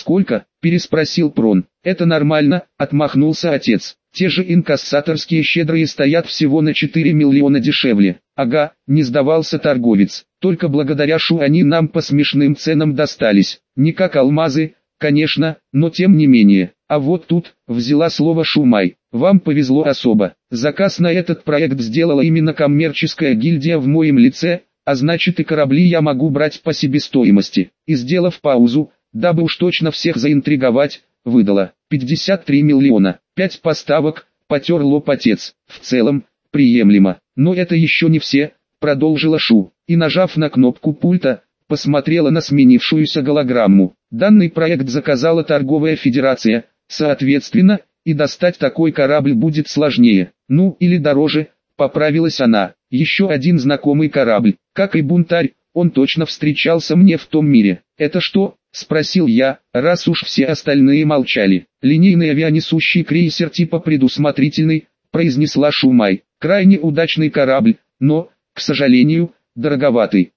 «Сколько?» – переспросил Прон. «Это нормально», – отмахнулся отец. «Те же инкассаторские щедрые стоят всего на 4 миллиона дешевле». «Ага», – не сдавался торговец. «Только благодаря Шу они нам по смешным ценам достались. Не как алмазы, конечно, но тем не менее. А вот тут», – взяла слово Шумай, – «вам повезло особо. Заказ на этот проект сделала именно коммерческая гильдия в моем лице, а значит и корабли я могу брать по себестоимости». И сделав паузу, дабы уж точно всех заинтриговать, выдала 53 миллиона. 5 поставок, потер лоб отец. В целом, приемлемо. Но это еще не все, продолжила Шу, и нажав на кнопку пульта, посмотрела на сменившуюся голограмму. Данный проект заказала торговая федерация, соответственно, и достать такой корабль будет сложнее. Ну, или дороже, поправилась она. Еще один знакомый корабль, как и Бунтарь, он точно встречался мне в том мире. «Это что?» – спросил я, раз уж все остальные молчали. «Линейный авианесущий крейсер типа предусмотрительный», – произнесла Шумай. «Крайне удачный корабль, но, к сожалению, дороговатый.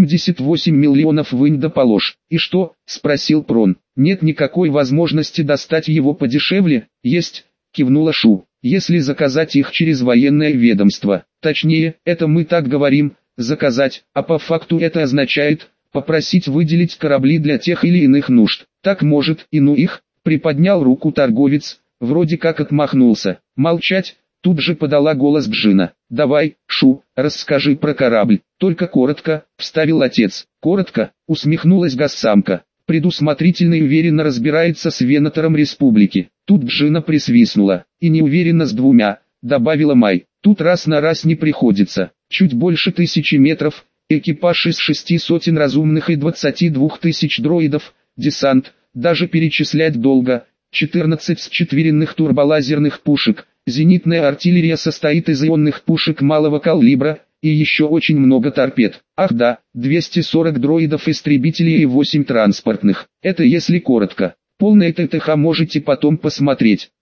78 миллионов вынь да положь». «И что?» – спросил Прон. «Нет никакой возможности достать его подешевле?» «Есть», – кивнула Шу. «Если заказать их через военное ведомство. Точнее, это мы так говорим, заказать, а по факту это означает попросить выделить корабли для тех или иных нужд. Так может, и ну их», — приподнял руку торговец, вроде как отмахнулся. «Молчать», — тут же подала голос Джина. «Давай, Шу, расскажи про корабль, только коротко», — вставил отец. «Коротко», — усмехнулась госсамка. «Предусмотрительный уверенно разбирается с венатором республики». Тут Джина присвистнула. «И не уверенно с двумя», — добавила Май. «Тут раз на раз не приходится. Чуть больше 1000 метров, экипаж из 600 разумных и 22 тысяч дроидов, десант, даже перечислять долго, 14 счетверенных турболазерных пушек, зенитная артиллерия состоит из ионных пушек малого калибра, и еще очень много торпед. Ах да, 240 дроидов-истребителей и 8 транспортных. Это если коротко. Полное ТТХ можете потом посмотреть.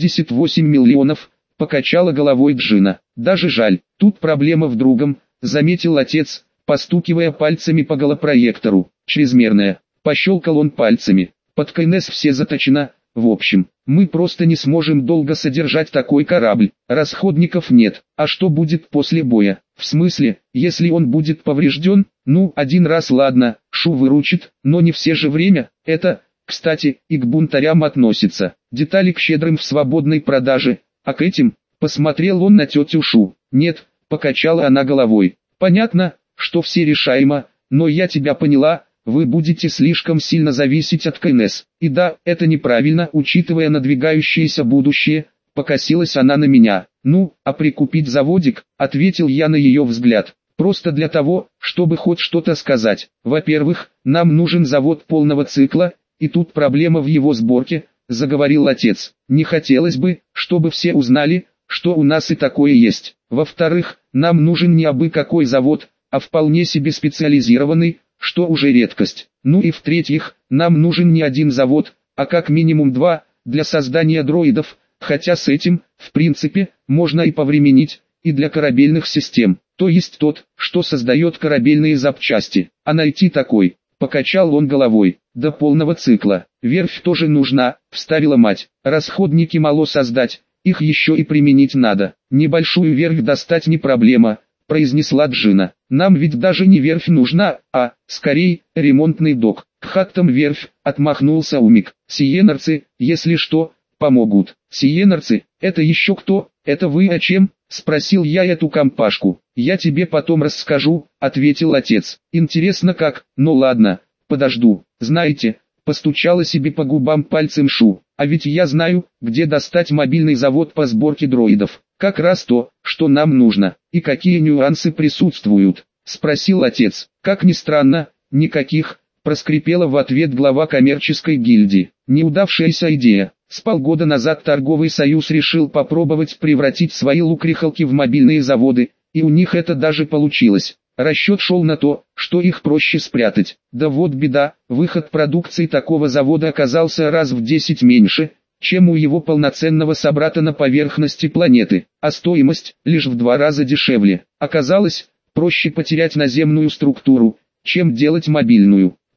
78 миллионов, покачала головой Джина. Даже жаль, тут проблема в другом, заметил отец, постукивая пальцами по голопроектору. Чрезмерная. Пощелкал он пальцами. Под КНС все заточено. В общем, мы просто не сможем долго содержать такой корабль. Расходников нет. А что будет после боя? В смысле, если он будет поврежден? Ну, один раз ладно, Шу выручит, но не все же время. Это, кстати, и к бунтарям относится. Детали к щедрым в свободной продаже. А к этим, посмотрел он на тетю Шу. Нет, покачала она головой. Понятно, что все решаемо, но я тебя поняла, вы будете слишком сильно зависеть от КНС. И да, это неправильно, учитывая надвигающееся будущее, покосилась она на меня. Ну, а прикупить заводик, ответил я на ее взгляд. Просто для того, чтобы хоть что-то сказать. Во-первых, нам нужен завод полного цикла, и тут проблема в его сборке, заговорил отец. Не хотелось бы, чтобы все узнали, что у нас и такое есть. Во-вторых, нам нужен не абы какой завод, а вполне себе специализированный, что уже редкость. Ну и в-третьих, нам нужен не один завод, а как минимум 2, для создания дроидов, хотя с этим, в принципе, можно и повременить, и для корабельных систем, то есть тот, что создает корабельные запчасти, а найти такой, покачал он головой, до полного цикла. Верфь тоже нужна, вставила мать, расходники мало создать, их еще и применить надо. Небольшую верфь достать не проблема, произнесла Джина. Нам ведь даже не верфь нужна, а, скорее, ремонтный док. К хаттам верфь, отмахнулся Умик. Сиенарцы, если что, помогут. Сиенарцы, это еще кто? Это вы о чем? Спросил я эту компашку. Я тебе потом расскажу, ответил отец. Интересно как? Ну ладно, подожду. Знаете, постучала себе по губам пальцем Шу. А ведь я знаю, где достать мобильный завод по сборке дроидов. Как раз то, что нам нужно. И какие нюансы присутствуют? Спросил отец. Как ни странно, никаких, проскрипела в ответ глава коммерческой гильдии. Неудавшаяся идея. С полгода назад торговый союз решил попробовать превратить свои лукрихалки в мобильные заводы, и у них это даже получилось. Расчет шел на то, что их проще спрятать. Да вот беда, выход продукции такого завода оказался раз в 10 меньше, чем у его полноценного собрата на поверхности планеты, а стоимость лишь в 2 раза дешевле. Оказалось, проще потерять наземную структуру, чем делать мобильную.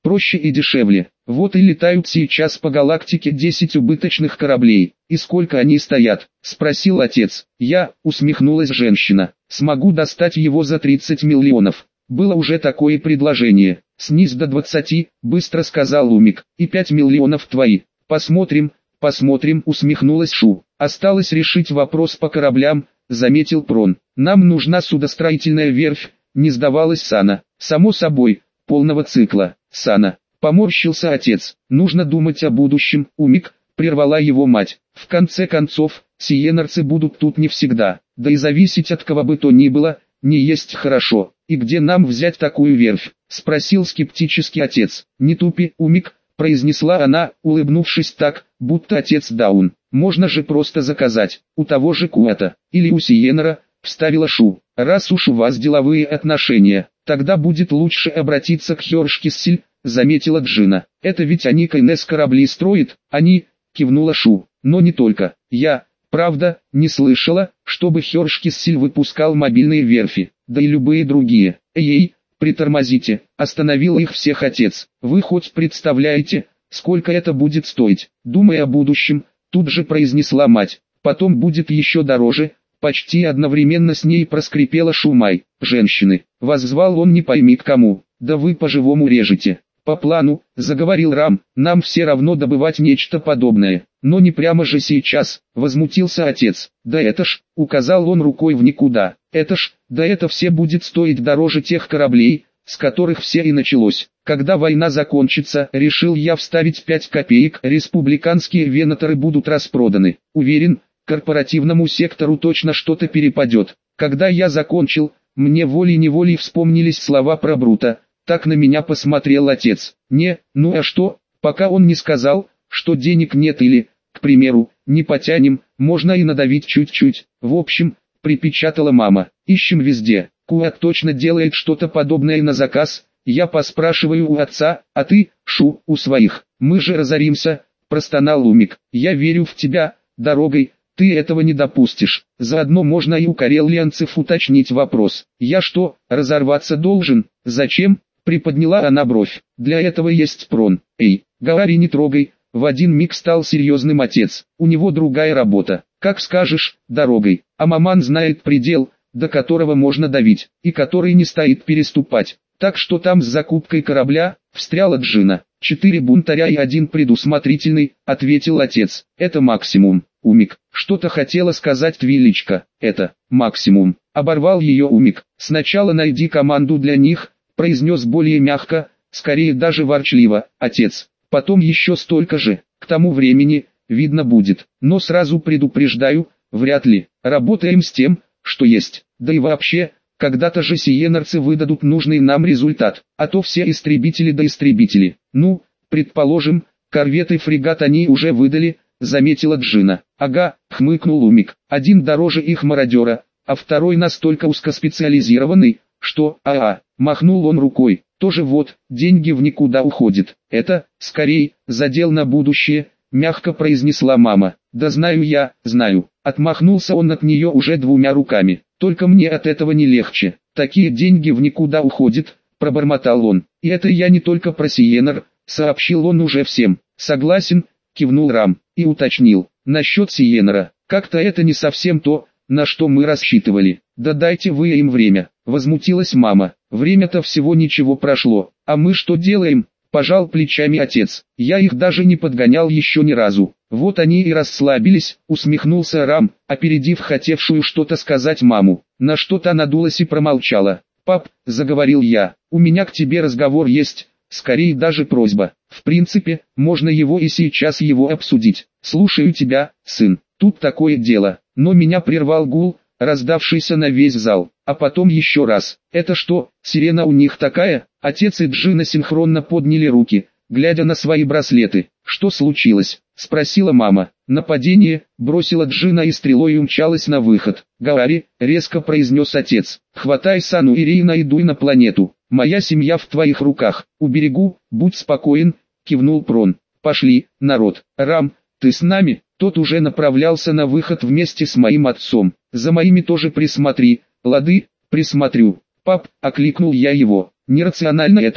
проще и дешевле. Вот и летают сейчас по галактике 10 убыточных кораблей. И сколько они стоят? Спросил отец. Усмехнулась женщина. Смогу достать его за 30 миллионов. Было уже такое предложение. Снизь до 20, быстро сказал Умик. И 5 миллионов твои. Посмотрим, усмехнулась Шу. Осталось решить вопрос по кораблям, заметил Прон. Нам нужна судостроительная верфь, не сдавалась Сана. Само собой, полного цикла. Сана. Поморщился отец. Нужно думать о будущем, Умик, прервала его мать. В конце концов, сиенарцы будут тут не всегда. Да и зависеть от кого бы то ни было, не есть хорошо. И где нам взять такую верфь? Спросил скептически отец. Не тупи, Умик, произнесла она, улыбнувшись так, будто отец даун. Можно же просто заказать, у того же Куэта, или у Сиенера, вставила Шу. Раз уж у вас деловые отношения, тогда будет лучше обратиться к Хёршкиссель, заметила Джина. Это ведь они КНС корабли строят, они, кивнула Шу. Но не только. Правда, не слышала, чтобы Хёршкиссель выпускал мобильные верфи, да и любые другие. Эй, притормозите, остановил их всех отец. Вы хоть представляете, сколько это будет стоить? Думая о будущем, тут же произнесла мать. Потом будет еще дороже. Почти одновременно с ней проскрипела Шумай. Женщины, воззвал он не пойми к кому. Да вы по-живому режете. По плану, заговорил Рам, нам все равно добывать нечто подобное. Но не прямо же сейчас, возмутился отец. Да это ж, указал он рукой в никуда. Это все будет стоить дороже тех кораблей, с которых все и началось. Когда война закончится, решил я вставить 5 копеек, республиканские венаторы будут распроданы. Уверен, корпоративному сектору точно что-то перепадет. Когда я закончил, мне волей-неволей вспомнились слова про Брута. Так на меня посмотрел отец. Ну а что, пока он не сказал, что денег нет или, к примеру, не потянем, можно и надавить чуть-чуть. В общем, припечатала мама. Ищем везде. Куат точно делает что-то подобное на заказ. Я поспрашиваю у отца, а ты, Шу, у своих. Мы же разоримся, простонал Умик. Я верю в тебя, дорогой. Ты этого не допустишь. Заодно можно и у карелианцев уточнить вопрос. Я что, разорваться должен? Зачем? Приподняла она бровь. Для этого есть Прон. Эй, говори не трогай. В один миг стал серьезным отец. У него другая работа. Как скажешь, дорогой. А маман знает предел, до которого можно давить, и который не стоит переступать. Так что там с закупкой корабля, встряла Джина. 4 бунтаря и 1 предусмотрительный, ответил отец. Это максимум. Умик, что-то хотела сказать Твиличка. Это максимум. Оборвал ее Умик. Сначала найди команду для них, произнес более мягко, скорее даже ворчливо, отец. Потом еще столько же. К тому времени, видно будет. Но сразу предупреждаю, вряд ли. Работаем с тем, что есть. Да и вообще, когда-то же сиенарцы выдадут нужный нам результат. А то все истребители да истребители. Ну, предположим, корвет и фрегат они уже выдали, заметила Джина. Ага, хмыкнул Умик. Один дороже их мародера, а второй настолько узкоспециализированный, что, махнул он рукой. Тоже вот, деньги в никуда уходят. Это, скорей, задел на будущее, мягко произнесла мама. Да знаю я, знаю. Отмахнулся он от нее уже 2 руками. Только мне от этого не легче. Такие деньги в никуда уходят, пробормотал он. И это я не только про Сиенар, сообщил он уже всем. Согласен, кивнул Рам, и уточнил. Насчет Сиенара, как-то это не совсем то, на что мы рассчитывали. Да дайте вы им время, возмутилась мама. Время-то всего ничего прошло, а мы что делаем? Пожал плечами отец. Я их даже не подгонял еще ни разу. Вот они и расслабились, усмехнулся Рам, опередив хотевшую что-то сказать маму. На что-то надулась и промолчала. Пап, заговорил я, у меня к тебе разговор есть, скорее даже просьба. В принципе, можно его и сейчас его обсудить. Слушаю тебя, сын. Тут такое дело. Но меня прервал гул, раздавшийся на весь зал. А потом еще раз. Это что, сирена у них такая? Отец и Джина синхронно подняли руки, глядя на свои браслеты. Что случилось? Спросила мама. Нападение, бросила Джина и стрелой умчалась на выход. Говори, резко произнес отец. Хватай Сану и Рейна и дуй на планету. Моя семья в твоих руках. Уберегу, будь спокоен, кивнул Прон. Пошли, народ. Рам, ты с нами? Тот уже направлялся на выход вместе с моим отцом. За моими тоже присмотри. Лады, присмотрю. Пап, окликнул я его. Нерационально это,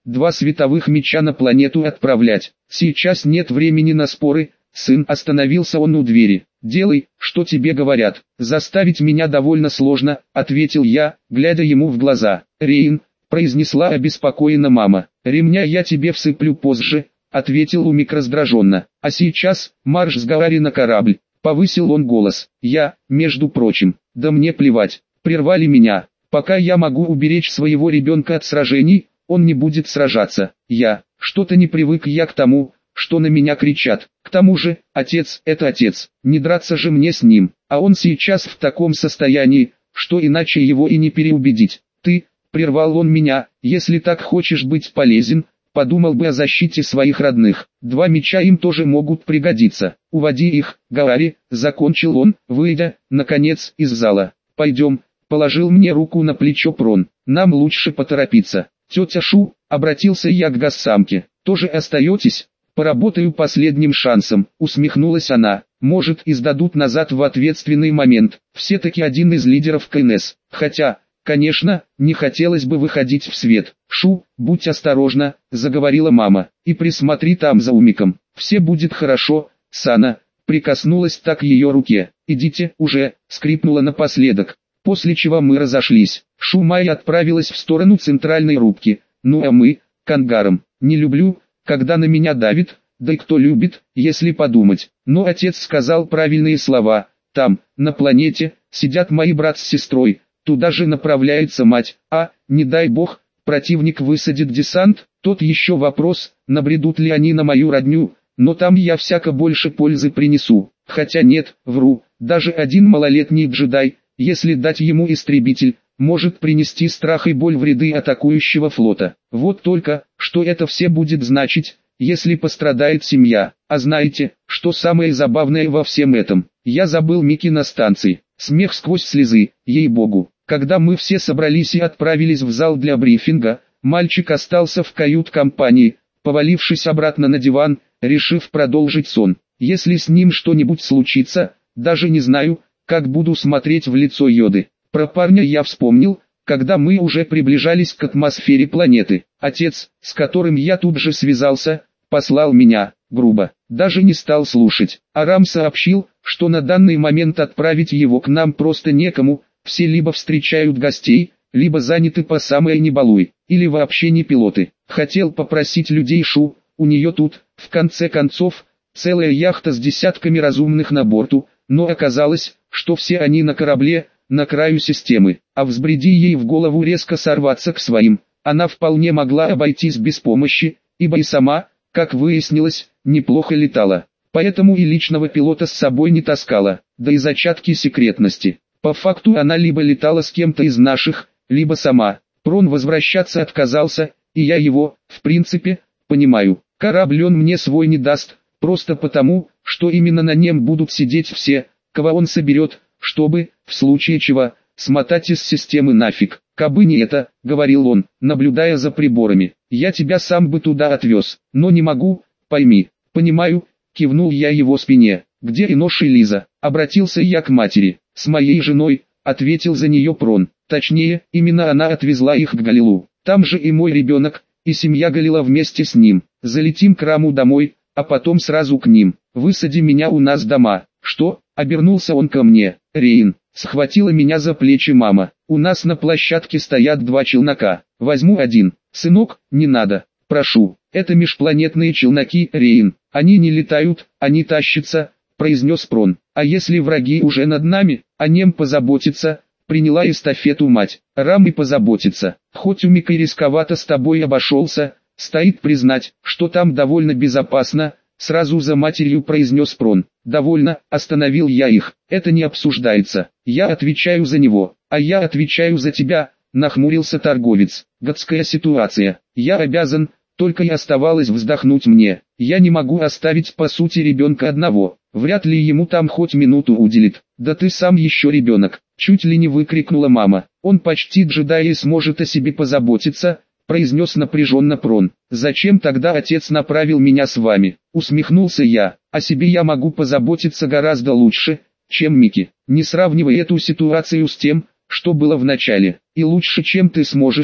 2 световых меча на планету отправлять. Сейчас нет времени на споры, сын. Остановился он у двери. Делай, что тебе говорят. Заставить меня довольно сложно, ответил я, глядя ему в глаза. Рейн, произнесла обеспокоенно мама. Ремня я тебе всыплю позже, ответил Умик раздраженно. А сейчас, марш с Гаори на корабль. Повысил он голос. Я, между прочим, да мне плевать. Прервали меня. Пока я могу уберечь своего ребенка от сражений, он не будет сражаться. Что-то не привык я к тому, что на меня кричат. К тому же, отец – это отец, не драться же мне с ним, а он сейчас в таком состоянии, что иначе его и не переубедить. Ты, прервал он меня, если так хочешь быть полезен, подумал бы о защите своих родных. 2 меча им тоже могут пригодиться. Уводи их, Гаори, закончил он, выйдя, наконец, из зала. Пойдем, положил мне руку на плечо Прон, нам лучше поторопиться. Тетя Шу, обратился я к Гассамке, тоже остаетесь? Поработаю последним шансом, усмехнулась она. Может, и сдадут назад в ответственный момент. Все-таки один из лидеров КНС. Хотя, конечно, не хотелось бы выходить в свет. Шу, будь осторожна, заговорила мама. И присмотри там за Умиком. Все будет хорошо, Сана. Прикоснулась так к ее руке. Идите уже, скрипнула напоследок. После чего мы разошлись. Шу Май отправилась в сторону центральной рубки. Ну а мы, к ангарам. Не люблю, когда на меня давит, да и кто любит, если подумать. Но отец сказал правильные слова. Там, на планете, сидят мои брат с сестрой. Туда же направляется мать. А, не дай бог, противник высадит десант. Тот еще вопрос, набредут ли они на мою родню. Но там я всяко больше пользы принесу. Хотя нет, вру, даже один малолетний джедай, если дать ему истребитель, может принести страх и боль в ряды атакующего флота. Вот только, что это все будет значить, если пострадает семья. А знаете, что самое забавное во всем этом? Я забыл Микки на станции. Смех сквозь слезы, ей-богу. Когда мы все собрались и отправились в зал для брифинга, мальчик остался в кают-компании, повалившись обратно на диван, решив продолжить сон. Если с ним что-нибудь случится, даже не знаю, как буду смотреть в лицо Йоды. Про парня я вспомнил, когда мы уже приближались к атмосфере планеты. Отец, с которым я тут же связался, послал меня, грубо, даже не стал слушать. Арам сообщил, что на данный момент отправить его к нам просто некому, все либо встречают гостей, либо заняты по самое не балуй, или вообще не пилоты. Хотел попросить людей Шу, у нее тут, в конце концов, целая яхта с десятками разумных на борту, но оказалось, что все они на корабле, на краю системы, а взбреди ей в голову резко сорваться к своим, она вполне могла обойтись без помощи, ибо и сама, как выяснилось, неплохо летала. Поэтому и личного пилота с собой не таскала, да и зачатки секретности. По факту она либо летала с кем-то из наших, либо сама. Прон возвращаться отказался, и я его, в принципе, понимаю. Корабль он мне свой не даст, просто потому, что именно на нем будут сидеть все, кого он соберет, чтобы, в случае чего, смотать из системы нафиг. Кабы не это, говорил он, наблюдая за приборами, я тебя сам бы туда отвез, но не могу, пойми. Понимаю, кивнул я его спине. Где Инош и Лиза? Обратился я к матери. С моей женой, ответил за нее Прон. Точнее, именно она отвезла их к Галилу. Там же и мой ребенок, и семья Галила вместе с ним. Залетим к Раму домой, а потом сразу к ним. Высади меня у нас дома. Что? Обернулся он ко мне. Рейн, схватила меня за плечи мама. У нас на площадке стоят 2 челнока. Возьму один. Сынок, не надо. Прошу. Это межпланетные челноки, Рейн. Они не летают, они тащатся, произнес Прон. А если враги уже над нами, о нем позаботиться, приняла эстафету мать. Рам и позаботиться. Хоть Умик и рисковато с тобой обошелся, стоит признать, что там довольно безопасно, сразу за матерью произнес Прон. Довольно, остановил я их, это не обсуждается. Я отвечаю за него, а я отвечаю за тебя, нахмурился торговец. Гадская ситуация. Я обязан, только и оставалось вздохнуть мне. Я не могу оставить по сути ребенка одного. Вряд ли ему там хоть минуту уделит. Да ты сам еще ребенок, чуть ли не выкрикнула мама. Он почти джедай и сможет о себе позаботиться, произнес напряженно Прон. Зачем тогда отец направил меня с вами? Усмехнулся я. О себе я могу позаботиться гораздо лучше, чем Микки. Не сравнивай эту ситуацию с тем, что было в начале. И лучше, чем ты сможешь,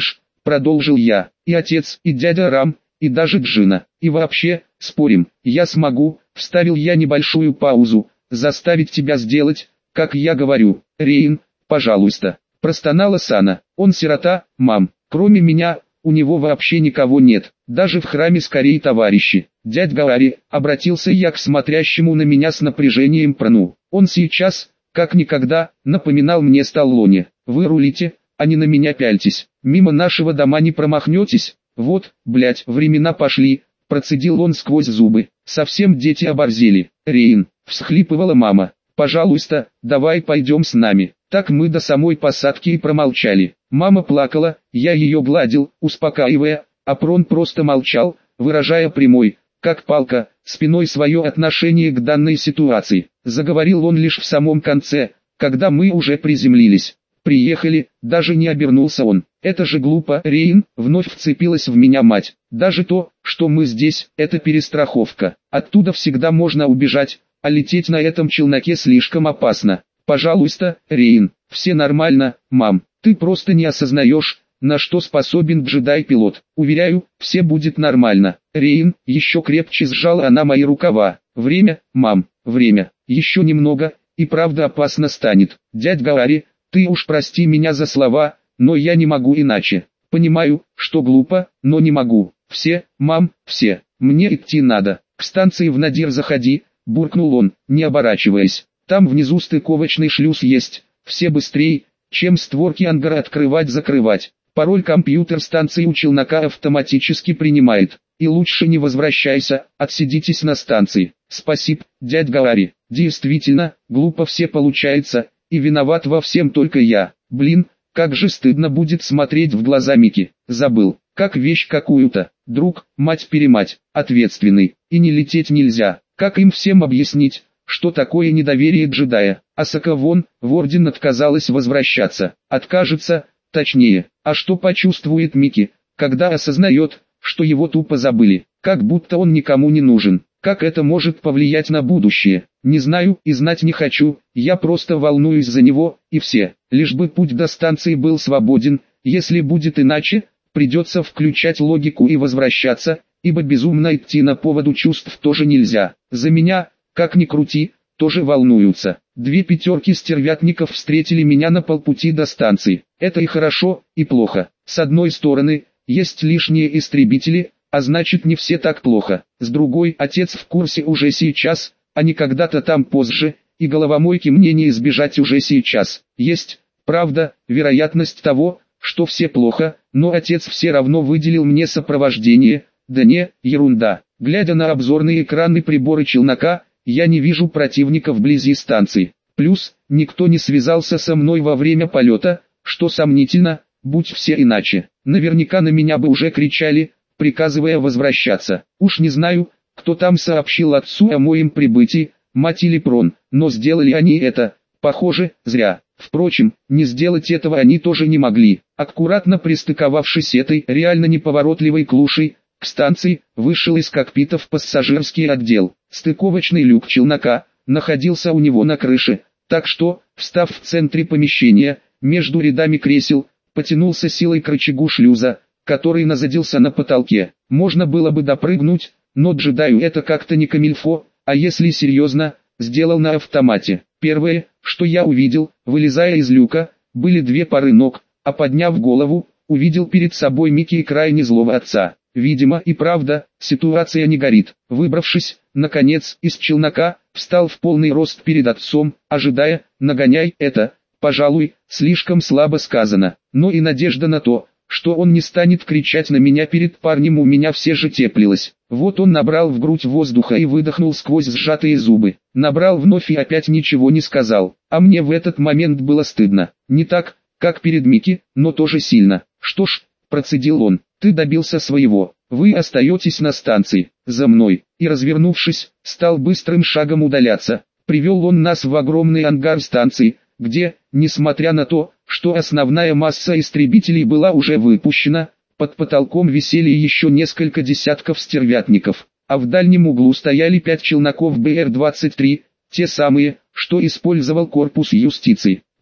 продолжил я, и отец, и дядя Рам, и даже Джина, и вообще, спорим, я смогу, вставил я небольшую паузу, заставить тебя сделать, как я говорю, Рейн, пожалуйста, простонала Сана, он сирота, мам, кроме меня, у него вообще никого нет, даже в храме скорее товарищи. Дядь Гаори, обратился я к смотрящему на меня с напряжением Прону, он сейчас, как никогда, напоминал мне Сталлоне, вы рулите, а не на меня пяльтесь, мимо нашего дома не промахнетесь, вот, блять, времена пошли, процедил он сквозь зубы, совсем дети оборзели, Рейн, всхлипывала мама, пожалуйста, давай пойдем с нами, так мы до самой посадки и промолчали, мама плакала, я ее гладил, успокаивая, а Прон просто молчал, выражая прямой, как палка, спиной свое отношение к данной ситуации, заговорил он лишь в самом конце, когда мы уже приземлились. Приехали, даже не обернулся он. Это же глупо, Рейн, вновь вцепилась в меня мать. Даже то, что мы здесь, это перестраховка. Оттуда всегда можно убежать, а лететь на этом челноке слишком опасно. Пожалуйста, Рейн, все нормально, мам. Ты просто не осознаешь, на что способен джедай-пилот. Уверяю, все будет нормально. Рейн, еще крепче сжала она мои рукава. Время, мам, время. Еще немного, и правда опасно станет. Дядь Гаори, ты уж прости меня за слова, но я не могу иначе. Понимаю, что глупо, но не могу. Все, мам, все. Мне идти надо. К станции в Надир заходи, буркнул он, не оборачиваясь. Там внизу стыковочный шлюз есть. Все быстрей, чем створки ангара открывать-закрывать. Пароль компьютер станции у челнока автоматически принимает. И лучше не возвращайся, отсидитесь на станции. Спасибо, дядь Гаори. Действительно, глупо все получается. И виноват во всем только я. Блин, как же стыдно будет смотреть в глаза Мики. Забыл, как вещь какую-то. Друг, мать-перемать, ответственный. И не лететь нельзя. Как им всем объяснить, что такое недоверие джедая? Асака вон, в орден отказалась возвращаться. Откажется, точнее. А что почувствует Мики, когда осознает, что его тупо забыли? Как будто он никому не нужен. Как это может повлиять на будущее? Не знаю и знать не хочу, я просто волнуюсь за него, и все. Лишь бы путь до станции был свободен, если будет иначе, придется включать логику и возвращаться, ибо безумно идти на поводу чувств тоже нельзя. За меня, как ни крути, тоже волнуются. 2 пятерки стервятников встретили меня на полпути до станции. Это и хорошо, и плохо. С одной стороны, есть лишние истребители, а значит не все так плохо. С другой, отец в курсе уже сейчас, а не когда-то там позже, и головомойки мне не избежать уже сейчас. Есть, правда, вероятность того, что все плохо, но отец все равно выделил мне сопровождение. Да не, ерунда. Глядя на обзорные экраны приборы челнока, я не вижу противника вблизи станции. Плюс, никто не связался со мной во время полета, что сомнительно, будь все иначе. Наверняка на меня бы уже кричали, приказывая возвращаться. Уж не знаю, кто там сообщил отцу о моем прибытии, мать или Прон, но сделали они это, похоже, зря. Впрочем, не сделать этого они тоже не могли. Аккуратно пристыковавшись этой реально неповоротливой клушей, к станции, вышел из кокпита в пассажирский отдел. Стыковочный люк челнока находился у него на крыше, так что, встав в центре помещения, между рядами кресел, потянулся силой к рычагу шлюза, который назадился на потолке. Можно было бы допрыгнуть, но джедаю это как-то не камильфо, а если серьезно, сделал на автомате. Первое, что я увидел, вылезая из люка, были 2 пары ног, а подняв голову, увидел перед собой Мики и крайне злого отца. Видимо и правда, ситуация не горит. Выбравшись, наконец, из челнока, встал в полный рост перед отцом, ожидая, нагоняй, это, пожалуй, слишком слабо сказано, но и надежда на то, что он не станет кричать на меня перед парнем у меня все же теплилась. Вот он набрал в грудь воздуха и выдохнул сквозь сжатые зубы. Набрал вновь и опять ничего не сказал. А мне в этот момент было стыдно. Не так, как перед Мики, но тоже сильно. Что ж, процедил он, ты добился своего. Вы остаетесь на станции, за мной. И развернувшись, стал быстрым шагом удаляться. Привел он нас в огромный ангар станции, где, несмотря на то, что основная масса истребителей была уже выпущена, под потолком висели еще несколько десятков стервятников, а в дальнем углу стояли 5 челноков БР-23, те самые, что использовал корпус юстиции.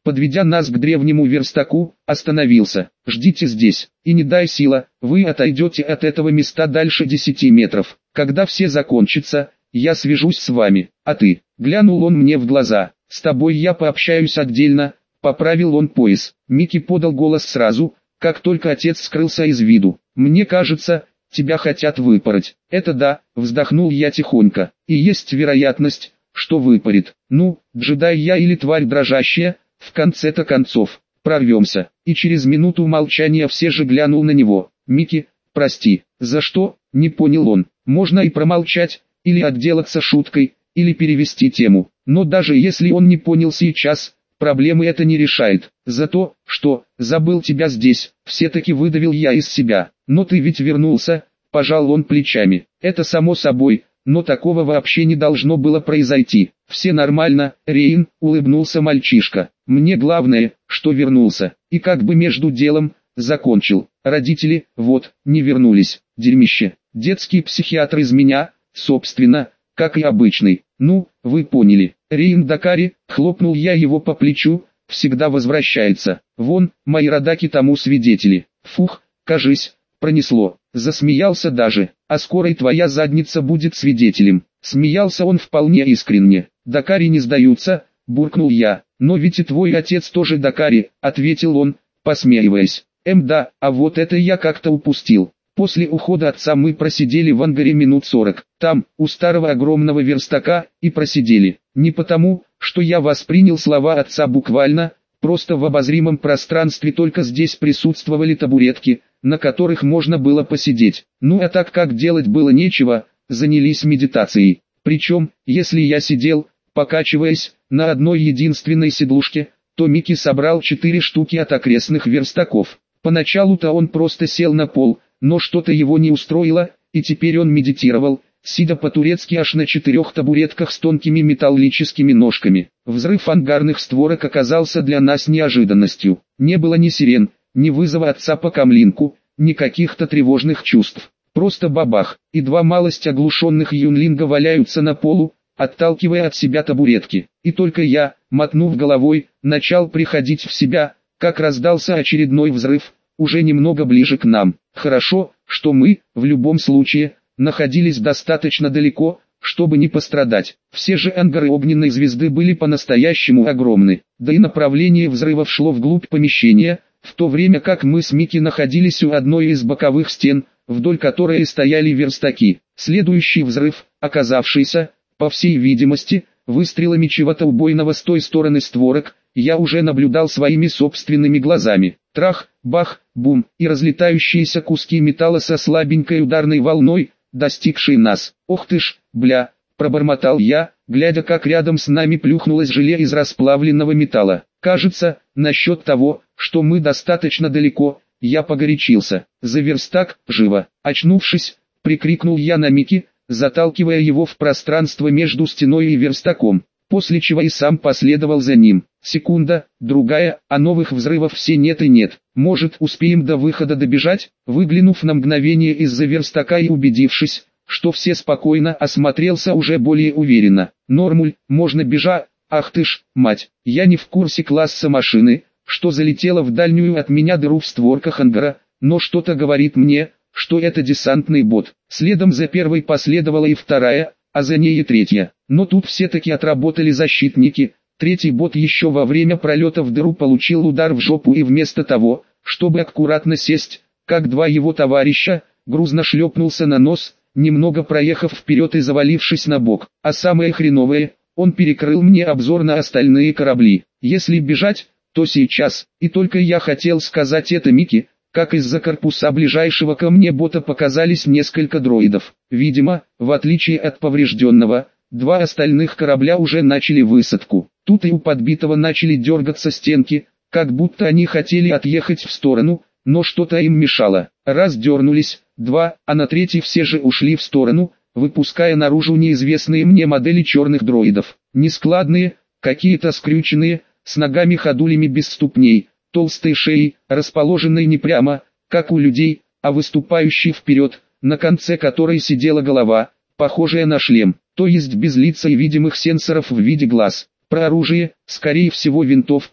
подведя нас к древнему верстаку, остановился. «Ждите здесь, и не дай сила, вы отойдете от этого места дальше 10 метров. Когда все закончится, я свяжусь с вами, а ты». Глянул он мне в глаза. «С тобой я пообщаюсь отдельно», поправил он пояс. Микки подал голос сразу, как только отец скрылся из виду. «Мне кажется, тебя хотят выпороть». «Это да», вздохнул я тихонько. «И есть вероятность, что выпорит. Ну, джедай я или тварь дрожащая, в конце-то концов, прорвемся». И через минуту молчания все же глянул на него. «Микки, прости». «За что?» — не понял он. Можно и промолчать, или отделаться шуткой, или перевести тему. Но даже если он не понял сейчас, проблемы это не решает. «За то, что забыл тебя здесь», все-таки выдавил я из себя. «Но ты ведь вернулся», пожал он плечами. «Это само собой, но такого вообще не должно было произойти. Все нормально, Рейн», улыбнулся мальчишка. «Мне главное, что вернулся». И как бы между делом, закончил. «Родители, вот, не вернулись. Дерьмище. Детский психиатр из меня, собственно, как и обычный. Ну, вы поняли». «Рейн Дакари», хлопнул я его по плечу, «всегда возвращается. Вон, мои родаки тому свидетели». «Фух, кажись, пронесло». Засмеялся даже. «А скоро и твоя задница будет свидетелем». Смеялся он вполне искренне. «Дакари не сдаются», буркнул я. «Но ведь и твой отец тоже Дакари», ответил он, посмеиваясь. Да, а вот это я как-то упустил». После ухода отца мы просидели в ангаре минут 40, там, у старого огромного верстака, и просидели. Не потому, что я воспринял слова отца буквально, просто в обозримом пространстве только здесь присутствовали табуретки, на которых можно было посидеть. Ну а так как делать было нечего, занялись медитацией. Причем, если я сидел, покачиваясь, на одной единственной седлушке, то Микки собрал 4 штуки от окрестных верстаков. Поначалу-то он просто сел на пол, но что-то его не устроило, и теперь он медитировал, сидя по-турецки аж на 4 табуретках с тонкими металлическими ножками. Взрыв ангарных створок оказался для нас неожиданностью. Не было ни сирен, ни вызова отца по камлинку, ни каких-то тревожных чувств. Просто бабах, и 2 малость оглушенных юнлинга валяются на полу, отталкивая от себя табуретки. И только я, мотнув головой, начал приходить в себя, как раздался очередной взрыв, уже немного ближе к нам. Хорошо, что мы, в любом случае, находились достаточно далеко, чтобы не пострадать. Все же ангары огненной звезды были по-настоящему огромны, да и направление взрывов шло вглубь помещения, в то время как мы с Микки находились у одной из боковых стен, вдоль которой стояли верстаки. Следующий взрыв, оказавшийся, по всей видимости, выстрелами чего-то убойного с той стороны створок, я уже наблюдал своими собственными глазами. Трах, бах, бум, и разлетающиеся куски металла со слабенькой ударной волной, достигшей нас. «Ох ты ж, бля», пробормотал я, глядя как рядом с нами плюхнулось желе из расплавленного металла. Кажется, насчет того, что мы достаточно далеко, я погорячился. «За верстак, живо!» Очнувшись, прикрикнул я на Микки, заталкивая его в пространство между стеной и верстаком, после чего и сам последовал за ним. Секунда, другая, а новых взрывов все нет и нет. «Может, успеем до выхода добежать?» Выглянув на мгновение из-за верстака и убедившись, что все спокойно, осмотрелся уже более уверенно. «Нормуль, можно бежать?» «Ах ты ж, мать, я не в курсе класса машины, что залетела в дальнюю от меня дыру в створках ангара, но что-то говорит мне, что это десантный бот». Следом за первой последовала и вторая, а за ней и третья. Но тут все-таки отработали защитники. Третий бот еще во время пролета в дыру получил удар в жопу и вместо того, чтобы аккуратно сесть, как 2 его товарища, грузно шлепнулся на нос, немного проехав вперед и завалившись на бок. А самое хреновое, он перекрыл мне обзор на остальные корабли. Если бежать, то сейчас. И только я хотел сказать это Микки, как из-за корпуса ближайшего ко мне бота показались несколько дроидов. Видимо, в отличие от поврежденного, 2 остальных корабля уже начали высадку. Тут и у подбитого начали дергаться стенки, как будто они хотели отъехать в сторону, но что-то им мешало. Раз дернулись, 2, а на третий все же ушли в сторону, выпуская наружу неизвестные мне модели черных дроидов. Нескладные, какие-то скрюченные, с ногами-ходулями без ступней, толстой шеей, расположенной не прямо, как у людей, а выступающей вперед, на конце которой сидела голова, похожая на шлем, то есть без лица и видимых сенсоров в виде глаз. Про оружие, скорее всего винтовку,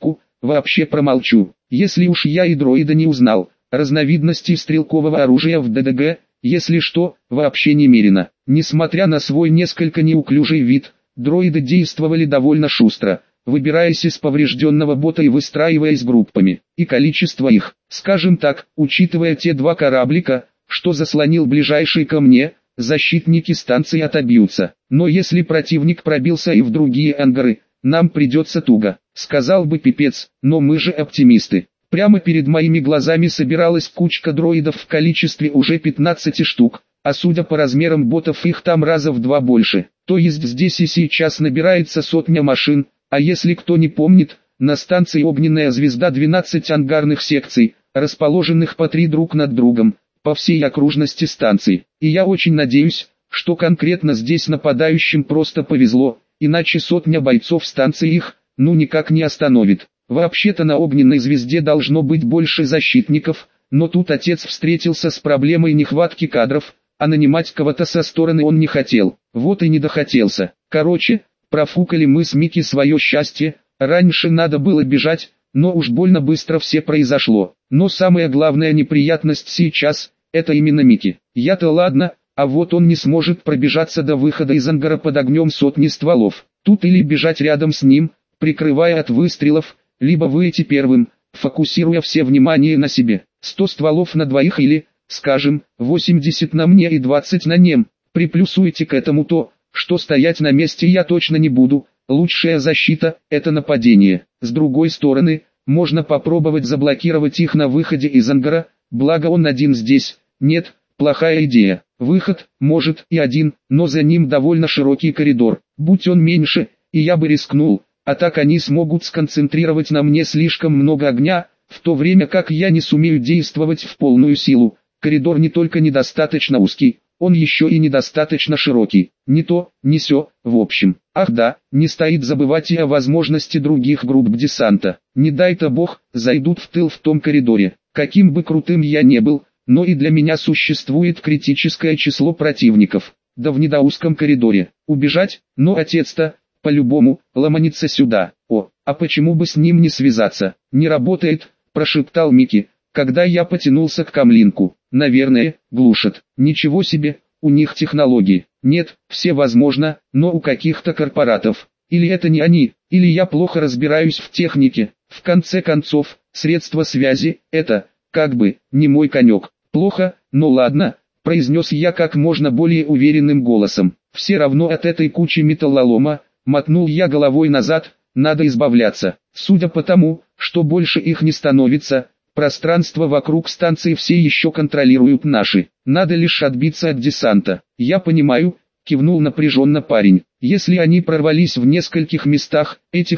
вообще промолчу. Если уж я и дроида не узнал, разновидностей стрелкового оружия в ДДГ, если что, вообще немерено. Несмотря на свой несколько неуклюжий вид, дроиды действовали довольно шустро, выбираясь из поврежденного бота и выстраиваясь группами. И количество их, скажем так, учитывая те два кораблика, что заслонил ближайший ко мне, защитники станции отобьются. Но если противник пробился и в другие ангары, нам придется туго. Сказал бы пипец, но мы же оптимисты. Прямо перед моими глазами собиралась кучка дроидов в количестве уже 15 штук, а судя по размерам ботов их там раза в 2 больше. То есть здесь и сейчас набирается сотня машин, а если кто не помнит, на станции Огненная Звезда 12 ангарных секций, расположенных по 3 друг над другом, по всей окружности станции. И я очень надеюсь, что конкретно здесь нападающим просто повезло, иначе сотня бойцов станции их, ну никак не остановит. Вообще-то на Огненной Звезде должно быть больше защитников, но тут отец встретился с проблемой нехватки кадров, а нанимать кого-то со стороны он не хотел. Вот и не дохотелся. Короче, профукали мы с Микки свое счастье, раньше надо было бежать, но уж больно быстро все произошло. Но самая главная неприятность сейчас, это именно Микки. Я-то ладно, а вот он не сможет пробежаться до выхода из ангара под огнем сотни стволов. Тут или бежать рядом с ним, прикрывая от выстрелов, либо выйти первым, фокусируя все внимание на себе. 100 стволов на двоих или, скажем, 80 на мне и 20 на нем. Приплюсуйте к этому то, что стоять на месте я точно не буду. Лучшая защита – это нападение. С другой стороны, можно попробовать заблокировать их на выходе из ангара, благо он один здесь. Нет, плохая идея. Выход, может, и один, но за ним довольно широкий коридор. Будь он меньше, и я бы рискнул, а так они смогут сконцентрировать на мне слишком много огня, в то время как я не сумею действовать в полную силу. Коридор не только недостаточно узкий, он еще и недостаточно широкий. Не то, не сё, в общем. Ах да, не стоит забывать и о возможности других групп десанта. Не дай-то бог, зайдут в тыл в том коридоре. Каким бы крутым я не был, но и для меня существует критическое число противников. Да в недоузком коридоре. Убежать? Но отец-то, по-любому, ломанится сюда. О, а почему бы с ним не связаться? Не работает, прошептал Микки, когда я потянулся к камлинку. Наверное, глушат. Ничего себе, у них технологии. Нет, все возможно, но у каких-то корпоратов. Или это не они, или я плохо разбираюсь в технике. В конце концов, средства связи – это, как бы, не мой конек. Плохо, но ладно, произнес я как можно более уверенным голосом. Все равно от этой кучи металлолома, мотнул я головой назад, надо избавляться. Судя по тому, что больше их не становится, пространство вокруг станции все еще контролируют наши. Надо лишь отбиться от десанта. Я понимаю, кивнул напряженно парень. Если они прорвались в нескольких местах,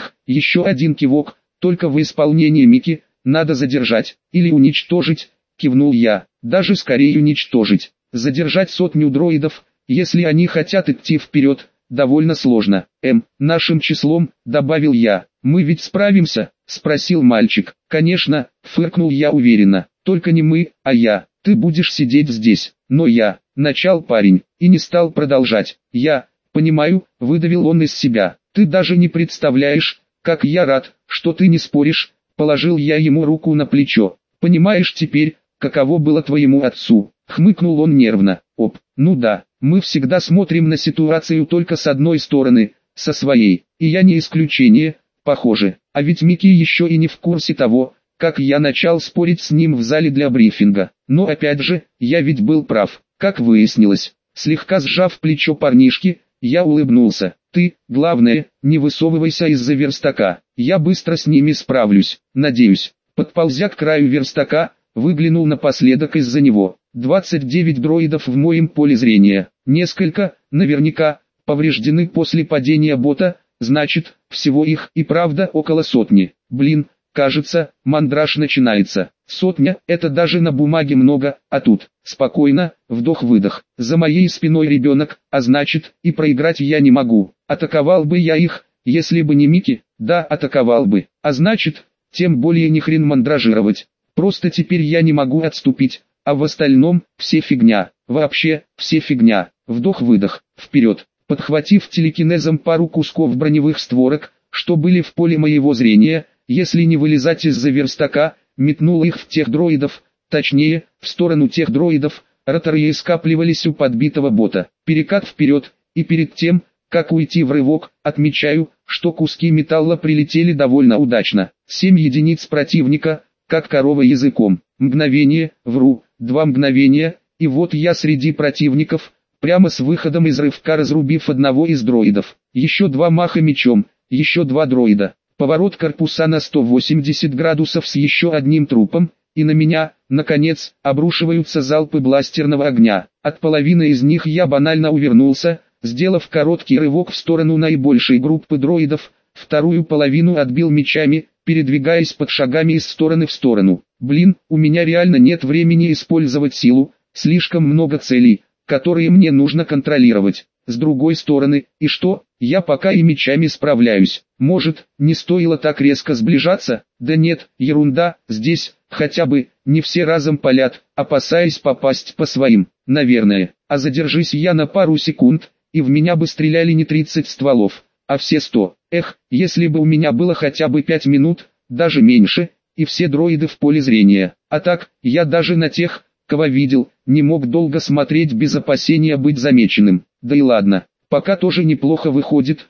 еще один кивок, только в исполнении Микки, надо задержать, или уничтожить, кивнул я. Даже скорее уничтожить. Задержать сотню дроидов, если они хотят идти вперед, довольно сложно. Нашим числом, добавил я. Мы ведь справимся? Спросил мальчик. Конечно, фыркнул я уверенно. Только не мы, а я. Ты будешь сидеть здесь. Но я, начал парень, и не стал продолжать. Я, понимаю, выдавил он из себя. Ты даже не представляешь, как я рад, что ты не споришь. Положил я ему руку на плечо. Понимаешь теперь, каково было твоему отцу? Хмыкнул он нервно. Ну да, мы всегда смотрим на ситуацию только с одной стороны, со своей. И я не исключение, похоже. А ведь Микки еще и не в курсе того, как я начал спорить с ним в зале для брифинга. Но опять же, я ведь был прав, как выяснилось. Слегка сжав плечо парнишки, я улыбнулся. Ты, главное, не высовывайся из-за верстака. Я быстро с ними справлюсь, надеюсь. Подползя к краю верстака, выглянул напоследок из-за него. 29 дроидов в моем поле зрения. Несколько, наверняка, повреждены после падения бота, значит, всего их и правда около сотни. Блин, кажется, мандраж начинается. Сотня – это даже на бумаге много, а тут, спокойно, вдох-выдох. За моей спиной ребенок, а значит, и проиграть я не могу. Атаковал бы я их, если бы не Микки, да, атаковал бы. А значит, тем более ни хрен мандражировать. Просто теперь я не могу отступить, а в остальном, все фигня. Вообще, все фигня. Вдох-выдох, вперед. Подхватив телекинезом пару кусков броневых створок, что были в поле моего зрения, если не вылезать из-за верстака, метнул их в тех дроидов, точнее, в сторону тех дроидов, роторы скапливались у подбитого бота. Перекат вперед, и перед тем, как уйти в рывок, отмечаю, что куски металла прилетели довольно удачно. 7 единиц противника, как корова языком. Мгновение, вру, 2 мгновения, и вот я среди противников, прямо с выходом из рывка разрубив одного из дроидов. Еще 2 маха мечом, еще 2 дроида. Поворот корпуса на 180 градусов с еще одним трупом, и на меня, наконец, обрушиваются залпы бластерного огня. От половины из них я банально увернулся, сделав короткий рывок в сторону наибольшей группы дроидов, вторую половину отбил мечами, передвигаясь под шагами из стороны в сторону. Блин, у меня реально нет времени использовать силу, слишком много целей, которые мне нужно контролировать. С другой стороны, и что, я пока и мечами справляюсь. Может, не стоило так резко сближаться? Да нет, ерунда, здесь, хотя бы, не все разом палят, опасаясь попасть по своим, наверное. А задержись я на пару секунд, и в меня бы стреляли не 30 стволов, а все 100. Эх, если бы у меня было хотя бы 5 минут, даже меньше, и все дроиды в поле зрения. А так, я даже на тех, кого видел, не мог долго смотреть без опасения быть замеченным. Да и ладно, пока тоже неплохо выходит,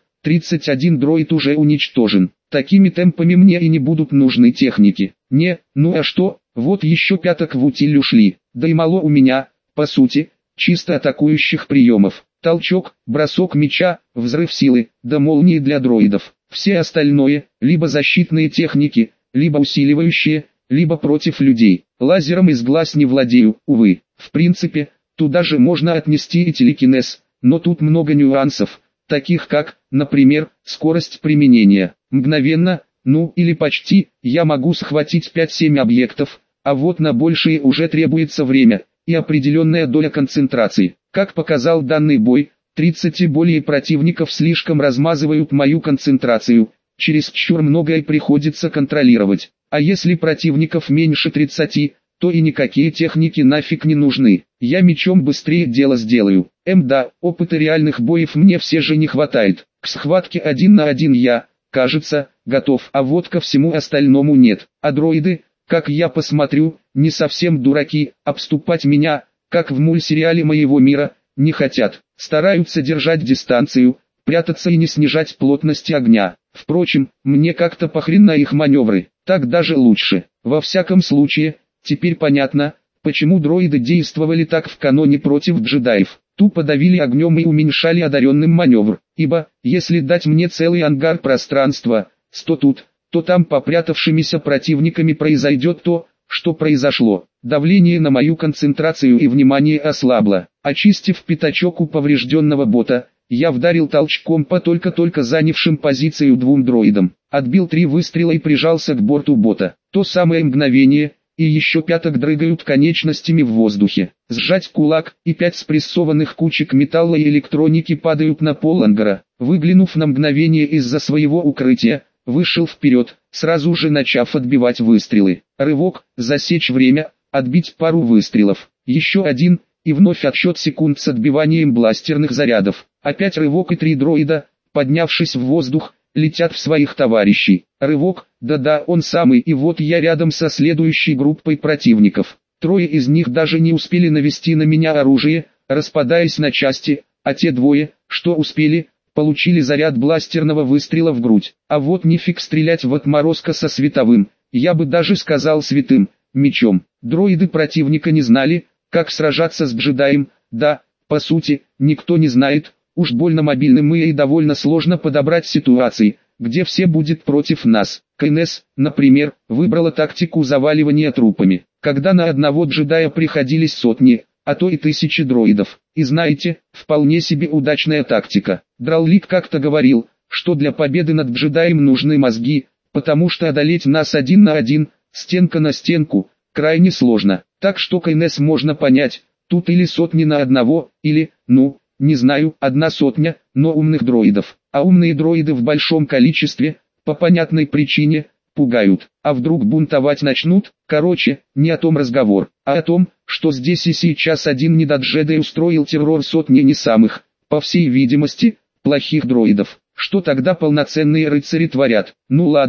31 дроид уже уничтожен. Такими темпами мне и не будут нужны техники. Не, ну а что, вот еще пяток в утиль ушли. Да и мало у меня, по сути, чисто атакующих приемов. Толчок, бросок меча, взрыв силы, да молнии для дроидов. Все остальное, либо защитные техники, либо усиливающие, либо против людей. Лазером из глаз не владею, увы. В принципе, туда же можно отнести и телекинез, но тут много нюансов, таких как, например, скорость применения. Мгновенно, ну или почти, я могу схватить 5-7 объектов, а вот на большие уже требуется время и определенная доля концентрации. Как показал данный бой, 30 и более противников слишком размазывают мою концентрацию, чересчур многое приходится контролировать. А если противников меньше 30, то и никакие техники нафиг не нужны. Я мечом быстрее дело сделаю. Да, опыта реальных боев мне все же не хватает. К схватке 1 на 1 я, кажется, готов, а вот ко всему остальному нет. А дроиды, как я посмотрю, не совсем дураки, обступать меня, как в мультсериале моего мира, не хотят. Стараются держать дистанцию, прятаться и не снижать плотности огня. Впрочем, мне как-то похрен на их маневры, так даже лучше. Во всяком случае, теперь понятно, почему дроиды действовали так в каноне против джедаев. Тупо давили огнем и уменьшали одаренным маневр. Ибо, если дать мне целый ангар пространства, 100 тут, то там попрятавшимися противниками произойдет то, что произошло. Давление на мою концентрацию и внимание ослабло. Очистив пятачок у поврежденного бота, я вдарил толчком по только-только занявшим позицию 2 дроидам. Отбил 3 выстрела и прижался к борту бота. То самое мгновение, и еще пяток дрыгают конечностями в воздухе. Сжать кулак, и 5 спрессованных кучек металла и электроники падают на пол ангара. Выглянув на мгновение из-за своего укрытия, вышел вперед, сразу же начав отбивать выстрелы. Рывок, засечь время, отбить пару выстрелов. Еще один, и вновь отсчет секунд с отбиванием бластерных зарядов. Опять рывок, и 3 дроида, поднявшись в воздух, летят в своих товарищей. Рывок, да-да, он самый, и вот я рядом со следующей группой противников. 3 из них даже не успели навести на меня оружие, распадаясь на части, а те 2, что успели, получили заряд бластерного выстрела в грудь. А вот нифиг стрелять в отморозка со световым, я бы даже сказал святым, мечом. Дроиды противника не знали, как сражаться с джедаем, да, по сути, никто не знает. Уж больно мобильным мы и довольно сложно подобрать ситуации, где все будет против нас. КНС, например, выбрала тактику заваливания трупами, когда на одного джедая приходились сотни, а то и тысячи дроидов. И знаете, вполне себе удачная тактика. Драллик как-то говорил, что для победы над джедаем нужны мозги, потому что одолеть нас 1 на 1, стенка на стенку, крайне сложно. Так что КНС можно понять, тут или сотни на одного, или, ну, не знаю, 100, но умных дроидов. А умные дроиды в большом количестве, по понятной причине, пугают. А вдруг бунтовать начнут? Короче, не о том разговор, а о том, что здесь и сейчас один недоджедай устроил террор сотни не самых, по всей видимости, плохих дроидов. Что тогда полноценные рыцари творят? Ну ладно,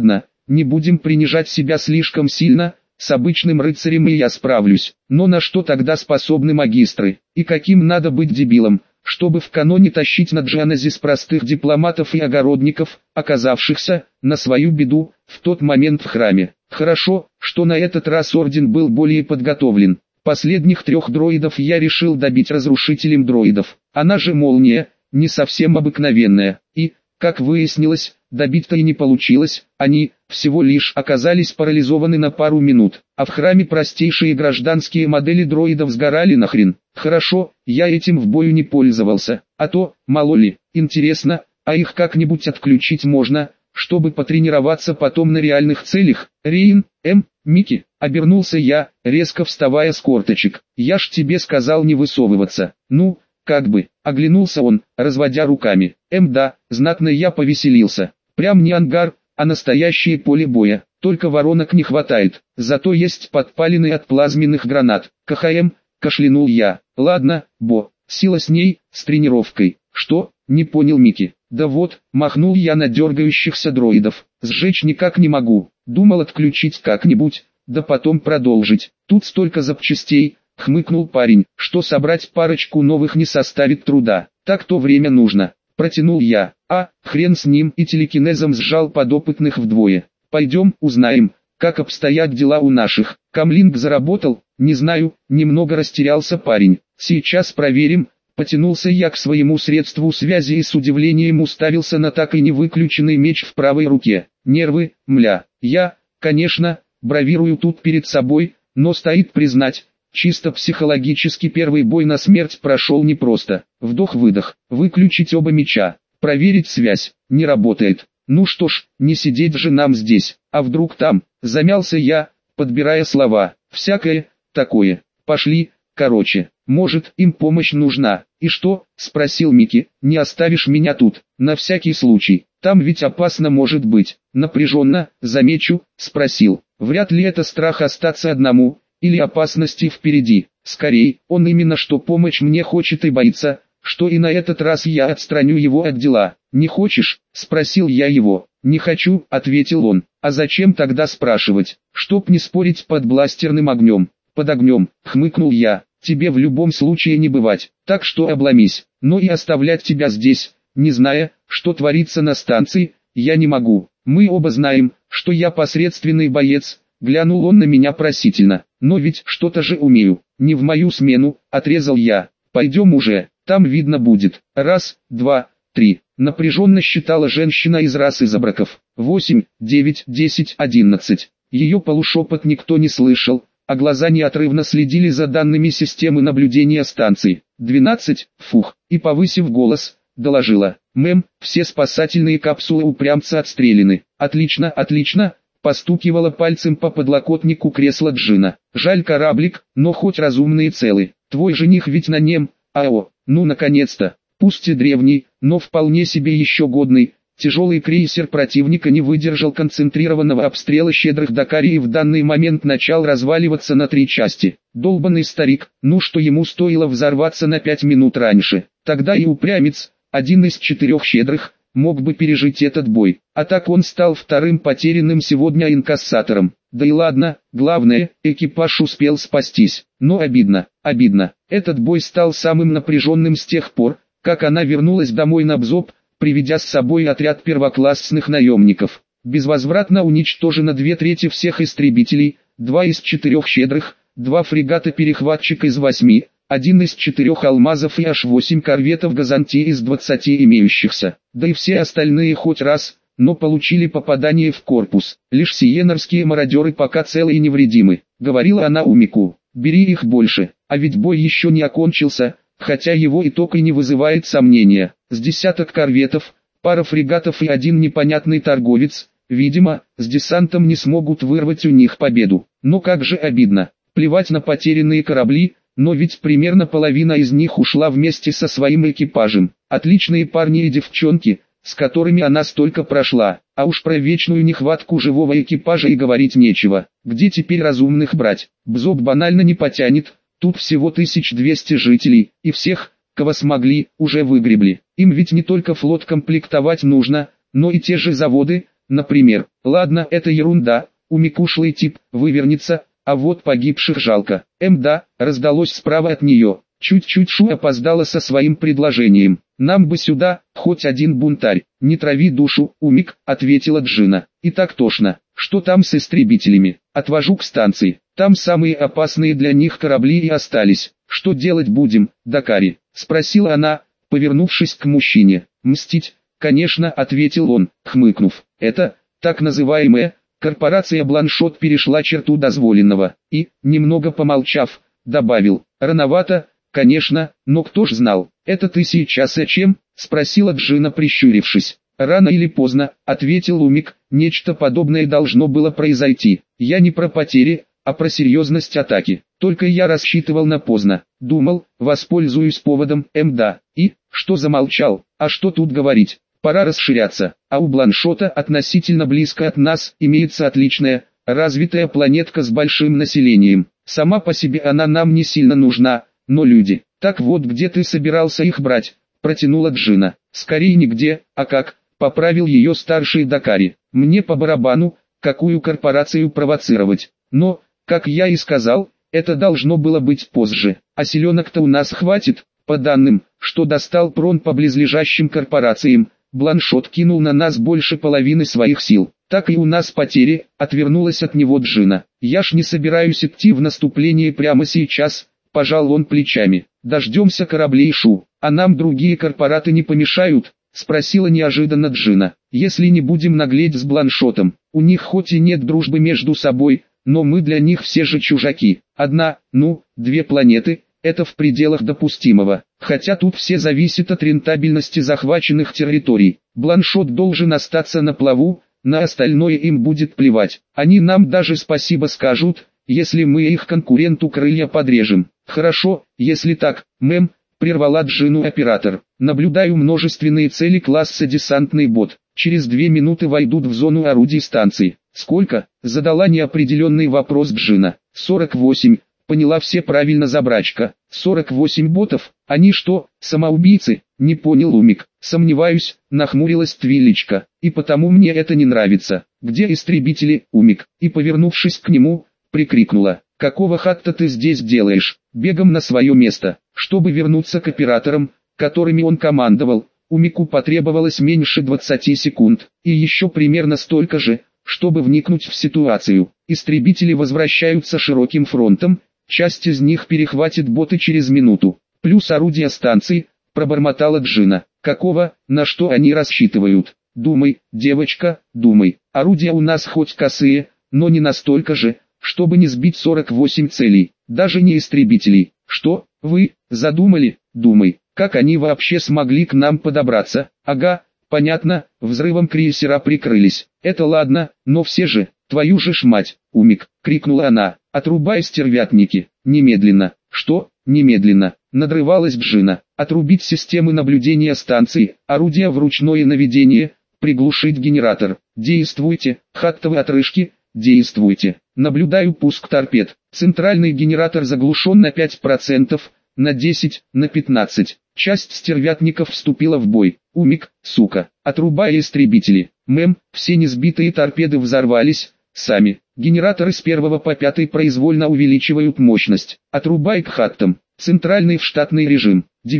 не будем принижать себя слишком сильно, с обычным рыцарем и я справлюсь. Но на что тогда способны магистры? И каким надо быть дебилом, чтобы в каноне тащить на Джанезис простых дипломатов и огородников, оказавшихся, на свою беду, в тот момент в храме? Хорошо, что на этот раз орден был более подготовлен. Последних 3 дроидов я решил добить разрушителем дроидов. Она же молния, не совсем обыкновенная. И, как выяснилось, добить-то и не получилось, они, всего лишь оказались парализованы на пару минут. А в храме простейшие гражданские модели дроидов сгорали нахрен. Хорошо, я этим в бою не пользовался, а то, мало ли, интересно, а их как-нибудь отключить можно, чтобы потренироваться потом на реальных целях. Рейн, Микки, обернулся я, резко вставая с корточек. Я ж тебе сказал не высовываться. Ну, как бы, оглянулся он, разводя руками. Да, знатно я повеселился. Прям не ангар, а настоящее поле боя. Только воронок не хватает, зато есть подпалины от плазменных гранат. КХМ, кашлянул я. Ладно, Бо, сила с ней, с тренировкой. Что? Не понял Микки. Да вот, махнул я на дергающихся дроидов. Сжечь никак не могу. Думал отключить как-нибудь, да потом продолжить. Тут столько запчастей, хмыкнул парень, что собрать парочку новых не составит труда. Так-то время нужно. Протянул я. Хрен с ним, и телекинезом сжал подопытных вдвое. Пойдем, узнаем, как обстоят дела у наших. Камлинг заработал? Не знаю, немного растерялся парень. Сейчас проверим. Потянулся я к своему средству связи и с удивлением уставился на так и не выключенный меч в правой руке. Нервы, мля. Я, конечно, бравирую тут перед собой, но стоит признать, чисто психологически первый бой на смерть прошел непросто. Вдох-выдох, выключить оба меча, проверить связь, не работает. Ну что ж, не сидеть же нам здесь, а вдруг там, замялся я, подбирая слова, всякое, такое. Пошли, короче, может им помощь нужна. И что, спросил Микки, не оставишь меня тут, на всякий случай, там ведь опасно может быть. Напряженно, замечу, спросил, вряд ли это страх остаться одному, или опасности впереди. Скорей, он именно что помощь мне хочет и боится, что и на этот раз я отстраню его от дела. Не хочешь? Спросил я его. Не хочу, ответил он. А зачем тогда спрашивать? Чтоб не спорить под бластерным огнем. Под огнем, хмыкнул я. Тебе в любом случае не бывать, так что обломись. Но и оставлять тебя здесь, не зная, что творится на станции, я не могу. Мы оба знаем, что я посредственный боец. Глянул он на меня просительно. Но ведь что-то же умею. Не в мою смену, отрезал я. Пойдем уже, там видно будет. 1, 2, 3. Напряженно считала женщина из расы забраков. 8, 9, 10, 11. Ее полушепот никто не слышал, а глаза неотрывно следили за данными системы наблюдения станции. 12, фух, и повысив голос, доложила. Мэм, все спасательные капсулы упрямца отстреляны. Отлично, отлично. Постукивала пальцем по подлокотнику кресла Джина. Жаль кораблик, но хоть разумные целы. Твой жених ведь на нем, ну наконец-то. Пусть и древний, но вполне себе еще годный. Тяжелый крейсер противника не выдержал концентрированного обстрела щедрых Дакари и в данный момент начал разваливаться на 3 части. Долбанный старик, ну что ему стоило взорваться на 5 минут раньше. Тогда и упрямец, один из 4 щедрых, мог бы пережить этот бой. А так он стал вторым потерянным сегодня инкассатором. Да и ладно, главное, экипаж успел спастись. Но обидно, обидно. Этот бой стал самым напряженным с тех пор, как она вернулась домой на Бзоп, приведя с собой отряд первоклассных наемников. Безвозвратно уничтожено 2/3 всех истребителей, 2 из 4 щедрых, 2 фрегата-перехватчика из 8, 1 из 4 алмазов и аж 8 корветов Газанти из 20 имеющихся. Да и все остальные хоть раз, но получили попадание в корпус. Лишь сиенарские мародеры пока целы и невредимы. Говорила она Умику, бери их больше, а ведь бой еще не окончился, хотя его итог и не вызывает сомнения. С десяток корветов, пара фрегатов и один непонятный торговец, видимо, с десантом не смогут вырвать у них победу. Но как же обидно, плевать на потерянные корабли, но ведь примерно половина из них ушла вместе со своим экипажем. Отличные парни и девчонки, с которыми она столько прошла, а уж про вечную нехватку живого экипажа и говорить нечего. Где теперь разумных брать? Бзоп банально не потянет, тут всего 1200 жителей, и всех, кого смогли, уже выгребли. Им ведь не только флот комплектовать нужно, но и те же заводы, например. Ладно, это ерунда, Умик ушлый тип, вывернется, а вот погибших жалко. Да, раздалось справа от нее. Чуть-чуть Шу опоздала со своим предложением. Нам бы сюда, хоть один бунтарь. Не трави душу, Умик, ответила Джина. И так тошно. Что там с истребителями? Отвожу к станции. Там самые опасные для них корабли и остались. Что делать будем, Дакари? Спросила она, повернувшись к мужчине. Мстить? Конечно, ответил он, хмыкнув. Это, так называемая, корпорация Бланшот перешла черту дозволенного. И, немного помолчав, добавил. Рановато, конечно, но кто ж знал. Это ты сейчас о чем? Спросила Джина, прищурившись. Рано или поздно, ответил Умик, нечто подобное должно было произойти. Я не про потери, а про серьезность атаки. Только я рассчитывал на поздно. Думал, воспользуюсь поводом, да. И, что замолчал, а что тут говорить? Пора расширяться. А у Бланшота относительно близко от нас имеется отличная, развитая планетка с большим населением. Сама по себе она нам не сильно нужна, но люди. Так вот, где ты собирался их брать? Протянула Джина. Скорее нигде, а как? Поправил ее старший Дакари. Мне по барабану, какую корпорацию провоцировать. Но, как я и сказал, это должно было быть позже. А селенок-то у нас хватит. По данным, что достал Прон по близлежащим корпорациям, Бланшот кинул на нас больше половины своих сил. Так и у нас потери, отвернулась от него Джина. Я ж не собираюсь идти в наступление прямо сейчас, пожал он плечами. Дождемся кораблей Шу, а нам другие корпораты не помешают, спросила неожиданно Джина. Если не будем наглеть с Бланшотом, у них хоть и нет дружбы между собой, но мы для них все же чужаки. Одна, две планеты, это в пределах допустимого. Хотя тут все зависит от рентабельности захваченных территорий. Бланшот должен остаться на плаву, на остальное им будет плевать. Они нам даже спасибо скажут, если мы их конкуренту крылья подрежем. Хорошо, если так, мэм, прервала Джину оператор. Наблюдаю множественные цели класса десантный бот. Через 2 минуты войдут в зону орудий станции. Сколько? Задала неопределенный вопрос Джина. 48. Поняла все правильно забрачка. 48 ботов? Они что, самоубийцы? Не понял Умик. Сомневаюсь, нахмурилась Твилечка. И потому мне это не нравится. Где истребители, Умик? И повернувшись к нему, прикрикнула. Какого хатта ты здесь делаешь? Бегом на свое место. Чтобы вернуться к операторам, которыми он командовал, Умику потребовалось меньше 20 секунд. И еще примерно столько же, чтобы вникнуть в ситуацию. Истребители возвращаются широким фронтом. Часть из них перехватит боты через минуту. Плюс орудия станции, пробормотала Джина. Какого, на что они рассчитывают? Думай, девочка, думай. Орудия у нас хоть косые, но не настолько же, чтобы не сбить 48 целей. Даже не истребителей. Что, вы, задумали? Думай, как они вообще смогли к нам подобраться? Ага, понятно, взрывом крейсера прикрылись. Это ладно, но все же, твою же ж мать, Умик, крикнула она. Отрубай стервятники, немедленно. Что, немедленно? Надрывалась Джина. Отрубить системы наблюдения станции, орудия в ручное наведение, приглушить генератор. Действуйте, хаттовые отрыжки, действуйте. Наблюдаю пуск торпед. Центральный генератор заглушен на 5%, на 10, на 15. Часть стервятников вступила в бой. Умик, сука, отрубай истребители. Мэм, все несбитые торпеды взорвались, сами. Генераторы с 1 по 5 произвольно увеличивают мощность. Отрубай к хаттам. Центральный в штатный режим.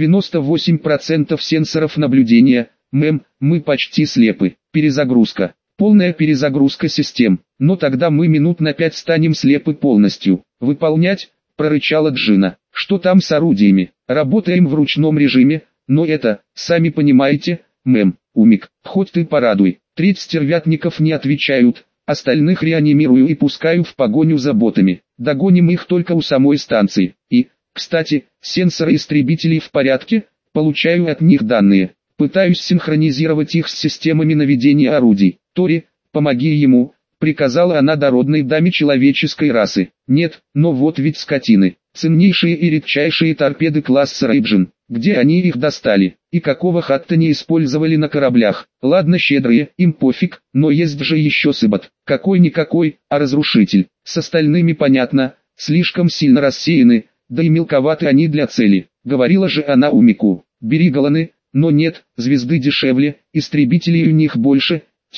98% сенсоров наблюдения. Мэм, мы почти слепы. Перезагрузка. Полная перезагрузка систем. Но тогда мы минут на 5 станем слепы полностью. Выполнять, прорычала Джина. Что там с орудиями? Работаем в ручном режиме, но это, сами понимаете, мэм. Умик, хоть ты порадуй. Треть стервятников не отвечают. Остальных реанимирую и пускаю в погоню за ботами. Догоним их только у самой станции. И, кстати, сенсоры истребителей в порядке, получаю от них данные. Пытаюсь синхронизировать их с системами наведения орудий. Тори, помоги ему, приказала она дородной даме человеческой расы. Нет, но вот ведь скотины. Ценнейшие и редчайшие торпеды класса Рейджин. Где они их достали? И какого хатта не использовали на кораблях? Ладно, щедрые, им пофиг, но есть же еще Сыбот. Какой-никакой, а разрушитель. С остальными понятно, слишком сильно рассеяны, да и мелковаты они для цели. Говорила же она Умику. Бери Голаны, но нет, звезды дешевле, истребителей у них больше. Тьфу,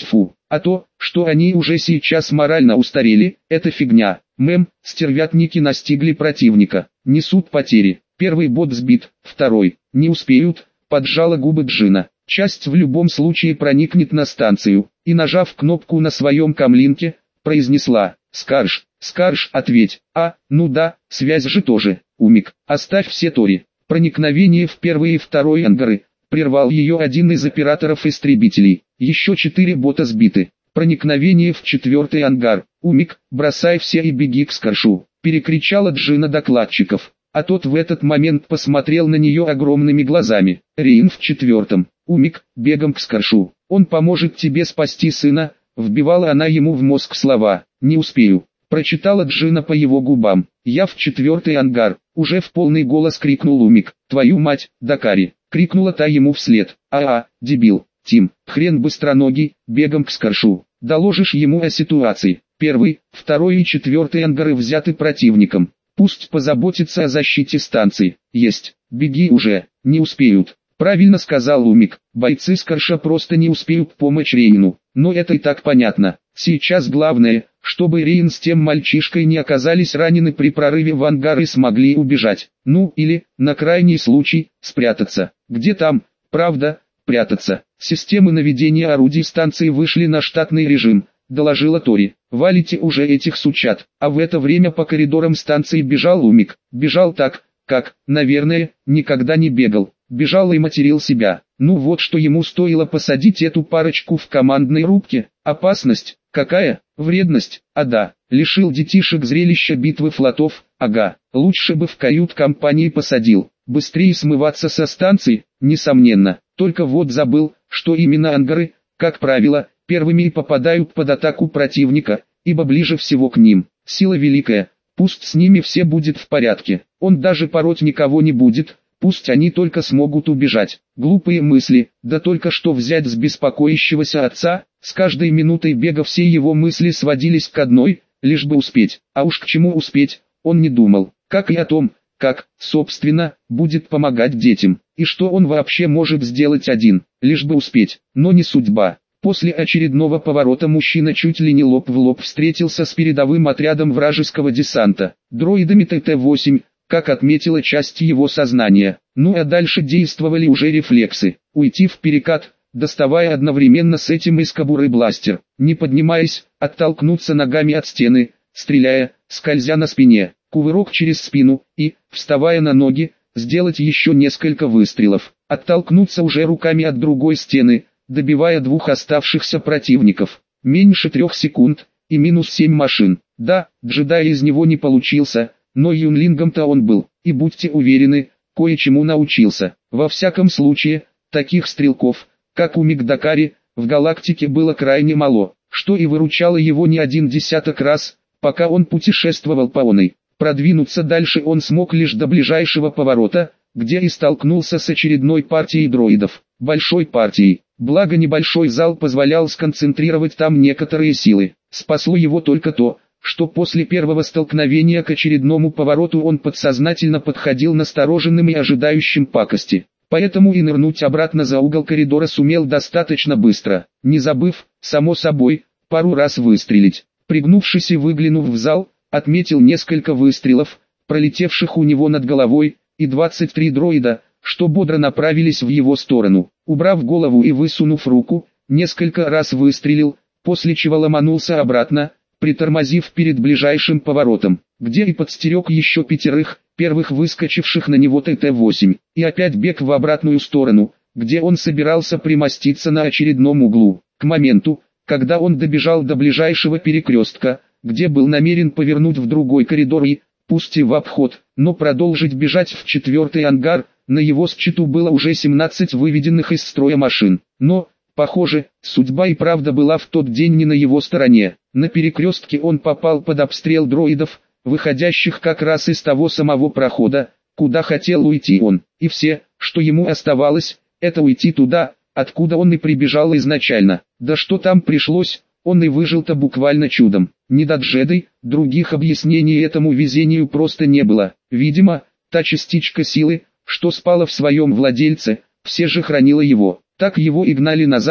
А то, что они уже сейчас морально устарели, это фигня. Стервятники настигли противника, несут потери. Первый бот сбит, второй, не успеют, поджала губы Джина. Часть в любом случае проникнет на станцию, и нажав кнопку на своем камлинке, произнесла: «Скарж, Скарж, ответь». Ну да, связь же тоже. Умик, оставь все тори. Проникновение в первый и второй ангары. Прервал ее один из операторов истребителей. Еще 4 бота сбиты. Проникновение в 4-й ангар. Умик, бросай все и беги к Скаршу. Перекричала Джина докладчиков. А тот в этот момент посмотрел на нее огромными глазами. Рейн в 4-м. Умик, бегом к Скаршу. Он поможет тебе спасти сына. Вбивала она ему в мозг слова. Не успею. Прочитала Джина по его губам. Я в 4-й ангар. Уже в полный голос крикнул Умик. Твою мать, Дакари. Крикнула та ему вслед. Дебил. Тим, хрен быстроногий, бегом к Скаршу. Доложишь ему о ситуации. 1-й, 2-й и 4-й ангары взяты противником. Пусть позаботится о защите станции. Есть. Беги уже. Не успеют. Правильно сказал Умик. Бойцы Скарша просто не успеют помочь Рейну. Но это и так понятно. Сейчас главное, чтобы Рейн с тем мальчишкой не оказались ранены при прорыве в ангар и смогли убежать. Ну или, на крайний случай, спрятаться. Где там, правда, прятаться? Системы наведения орудий станции вышли на штатный режим, доложила Тори. Валите уже этих сучат. А в это время по коридорам станции бежал Умик. Бежал так, как, наверное, никогда не бегал. Бежал и материл себя. Ну вот что ему стоило посадить эту парочку в командной рубке. Опасность, какая, вредность, да, лишил детишек зрелища битвы флотов, лучше бы в кают-компании посадил. Быстрее смываться со станции, несомненно, только вот забыл, что именно ангары, как правило, первыми и попадают под атаку противника, ибо ближе всего к ним. Сила великая, пусть с ними все будет в порядке, он даже пороть никого не будет. Пусть они только смогут убежать. Глупые мысли, да только что взять с беспокоящегося отца, с каждой минутой бега все его мысли сводились к одной, лишь бы успеть. А уж к чему успеть, он не думал, как и о том, как, собственно, будет помогать детям, и что он вообще может сделать один, лишь бы успеть, но не судьба. После очередного поворота мужчина чуть ли не лоб в лоб встретился с передовым отрядом вражеского десанта, дроидами ТТ-8, как отметила часть его сознания. Ну а дальше действовали уже рефлексы. Уйти в перекат, доставая одновременно с этим из кобуры бластер. Не поднимаясь, оттолкнуться ногами от стены, стреляя, скользя на спине. Кувырок через спину и, вставая на ноги, сделать еще несколько выстрелов. Оттолкнуться уже руками от другой стены, добивая 2 оставшихся противников. Меньше 3 секунд, и минус 7 машин. Да, джедай из него не получился. Но юнлингом-то он был, и будьте уверены, кое-чему научился. Во всяком случае, таких стрелков, как Умик Дакари, в галактике было крайне мало, что и выручало его не один десяток раз, пока он путешествовал по оной. Продвинуться дальше он смог лишь до ближайшего поворота, где и столкнулся с очередной партией дроидов. Большой партией, благо небольшой зал позволял сконцентрировать там некоторые силы. Спасло его только то, что после первого столкновения к очередному повороту он подсознательно подходил настороженным и ожидающим пакости. Поэтому и нырнуть обратно за угол коридора сумел достаточно быстро, не забыв, само собой, пару раз выстрелить. Пригнувшись и выглянув в зал, отметил несколько выстрелов, пролетевших у него над головой, и 23 дроида, что бодро направились в его сторону. Убрав голову и высунув руку, несколько раз выстрелил, после чего ломанулся обратно, притормозив перед ближайшим поворотом, где и подстерег еще 5 первых выскочивших на него ТТ-8, и опять бег в обратную сторону, где он собирался примоститься на очередном углу. К моменту, когда он добежал до ближайшего перекрестка, где был намерен повернуть в другой коридор и, пусть и в обход, но продолжить бежать в 4-й ангар, на его счету было уже 17 выведенных из строя машин. Но, похоже, судьба и правда была в тот день не на его стороне. На перекрестке он попал под обстрел дроидов, выходящих как раз из того самого прохода, куда хотел уйти он. И все, что ему оставалось, это уйти туда, откуда он и прибежал изначально. Да что там пришлось, он и выжил-то буквально чудом. Не до джедай, других объяснений этому везению просто не было. Видимо, та частичка силы, что спала в своем владельце, все же хранила его. Так его и гнали назад,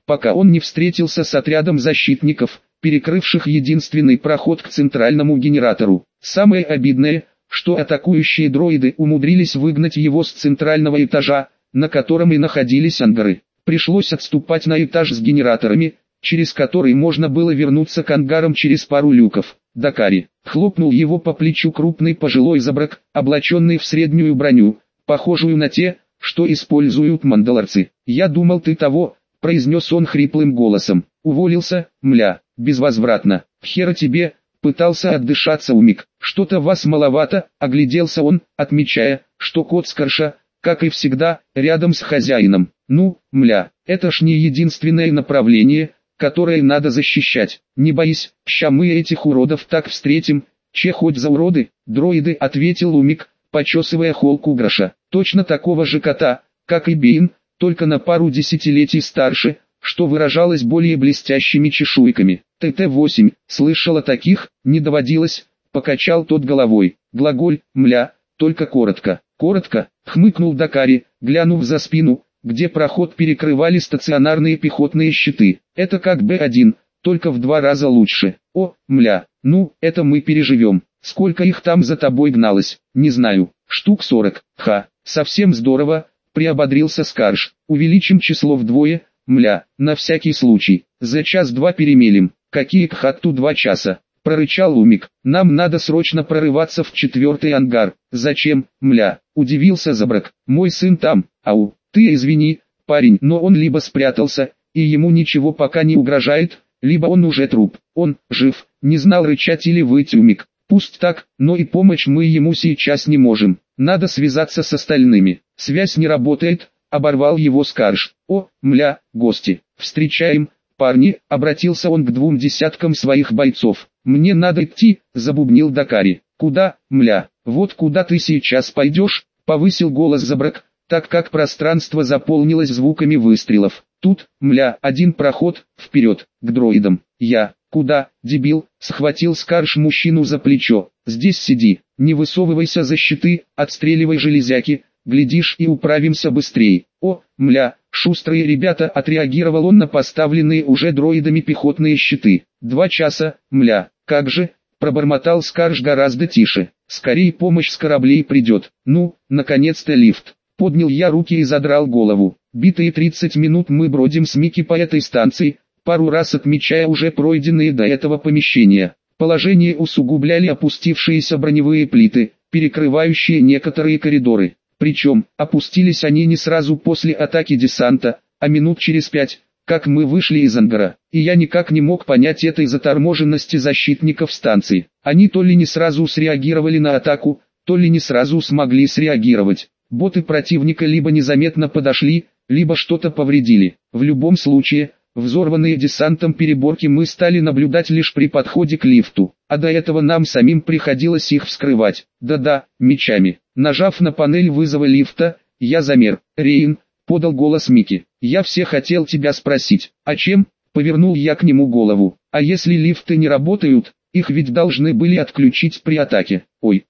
пока он не встретился с отрядом защитников, перекрывших единственный проход к центральному генератору. Самое обидное, что атакующие дроиды умудрились выгнать его с центрального этажа, на котором и находились ангары. Пришлось отступать на этаж с генераторами, через который можно было вернуться к ангарам через пару люков. Дакари хлопнул его по плечу крупный пожилой забрак, облаченный в среднюю броню, похожую на те, что используют мандалорцы. «Я думал, ты того», — произнес он хриплым голосом. «Уволился, мля, безвозвратно. Хера тебе», — пытался отдышаться Умик. «Что-то вас маловато», — огляделся он, отмечая, что кот Скарша, как и всегда, рядом с хозяином. «Ну, мля, это ж не единственное направление, которое надо защищать. Не боись, ща мы этих уродов так встретим». «Че хоть за уроды?» «Дроиды», — ответил Умик, почесывая холку Гроша. «Точно такого же кота, как и Бейн, только на пару десятилетий старше, что выражалось более блестящими чешуйками». «ТТ-8, слышал о таких?» «Не доводилось», — покачал тот головой. «Глаголь, мля, только коротко». «Коротко», — хмыкнул Дакари, глянув за спину, где проход перекрывали стационарные пехотные щиты. «Это как Б1, только в 2 раза лучше». «О, мля, ну, это мы переживем. Сколько их там за тобой гналось?» «Не знаю, штук 40. Ха, совсем здорово», — приободрился Скарш. «Увеличим число вдвое, мля, на всякий случай. За час-два перемелим». «Какие к хатту 2 часа?» — прорычал Умик. «Нам надо срочно прорываться в 4-й ангар». «Зачем, мля?» — удивился Забрак. «Мой сын там». «Ау, ты извини, парень, но он либо спрятался, и ему ничего пока не угрожает, либо он уже труп. Он жив», — не знал рычать или выть Умик. «Пусть так, но и помочь мы ему сейчас не можем. Надо связаться с остальными». «Связь не работает», — оборвал его Скарш. «О, мля, гости. Встречаем». «Парни», — обратился он к 2 десяткам своих бойцов. «Мне надо идти», — забубнил Дакари. «Куда, мля? Вот куда ты сейчас пойдешь?» — повысил голос Забрак, так как пространство заполнилось звуками выстрелов. «Тут, мля, один проход, вперед, к дроидам». «Я, куда, дебил?» — схватил Скарш мужчину за плечо. «Здесь сиди, не высовывайся за щиты, отстреливай железяки, глядишь и управимся быстрее». «О, мля, шустрые ребята», — отреагировал он на поставленные уже дроидами пехотные щиты. 2 часа, мля, как же, — пробормотал Скарш гораздо тише. «Скорее помощь с кораблей придет». «Ну, наконец-то лифт». Поднял я руки и задрал голову. Битые 30 минут мы бродим с Микки по этой станции, пару раз отмечая уже пройденные до этого помещения. Положение усугубляли опустившиеся броневые плиты, перекрывающие некоторые коридоры. Причем, опустились они не сразу после атаки десанта, а минут через 5, как мы вышли из ангара. И я никак не мог понять этой заторможенности защитников станции. Они то ли не сразу среагировали на атаку, то ли не сразу смогли среагировать. Боты противника либо незаметно подошли, либо что-то повредили. В любом случае, взорванные десантом переборки мы стали наблюдать лишь при подходе к лифту, а до этого нам самим приходилось их вскрывать. Да-да, мечами. Нажав на панель вызова лифта, я замер. «Рейн», — подал голос Микки, — «я все хотел тебя спросить». «А чем?» — повернул я к нему голову. «А если лифты не работают, их ведь должны были отключить при атаке». «Ой,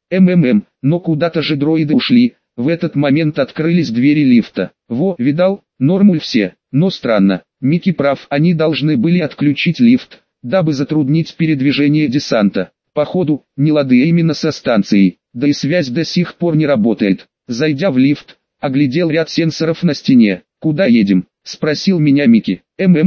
но куда-то же дроиды ушли». В этот момент открылись двери лифта. «Во, видал, нормуль все, но странно». Микки прав, они должны были отключить лифт, дабы затруднить передвижение десанта. Походу, не лады именно со станцией, да и связь до сих пор не работает. Зайдя в лифт, оглядел ряд сенсоров на стене. «Куда едем?» — спросил меня Микки.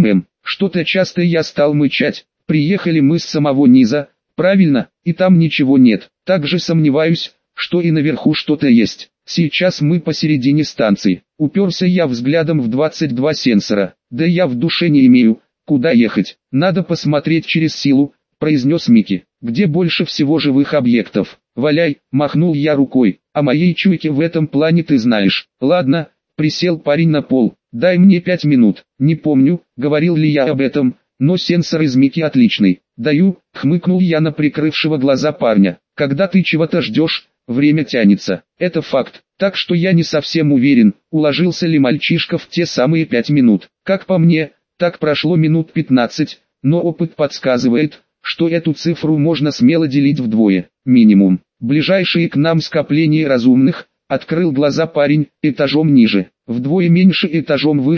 Что-то часто я стал мычать. «Приехали мы с самого низа, правильно, и там ничего нет. Также сомневаюсь, что и наверху что-то есть. Сейчас мы посередине станции». Уперся я взглядом в 22 сенсора. «Да я в душе не имею, куда ехать. Надо посмотреть через силу», — произнес Микки. «Где больше всего живых объектов?» «Валяй», — махнул я рукой. «О моей чуйке в этом плане ты знаешь». «Ладно», — присел парень на пол. «Дай мне 5 минут». Не помню, говорил ли я об этом, но сенсор из Микки отличный. «Даю», — хмыкнул я на прикрывшего глаза парня. «Когда ты чего-то ждешь, время тянется. Это факт, так что я не совсем уверен, уложился ли мальчишка в те самые 5 минут. Как по мне, так прошло минут 15, но опыт подсказывает, что эту цифру можно смело делить вдвое, минимум. Ближайшие к нам скопления разумных, открыл глаза парень, этажом ниже, вдвое меньше этажом выше,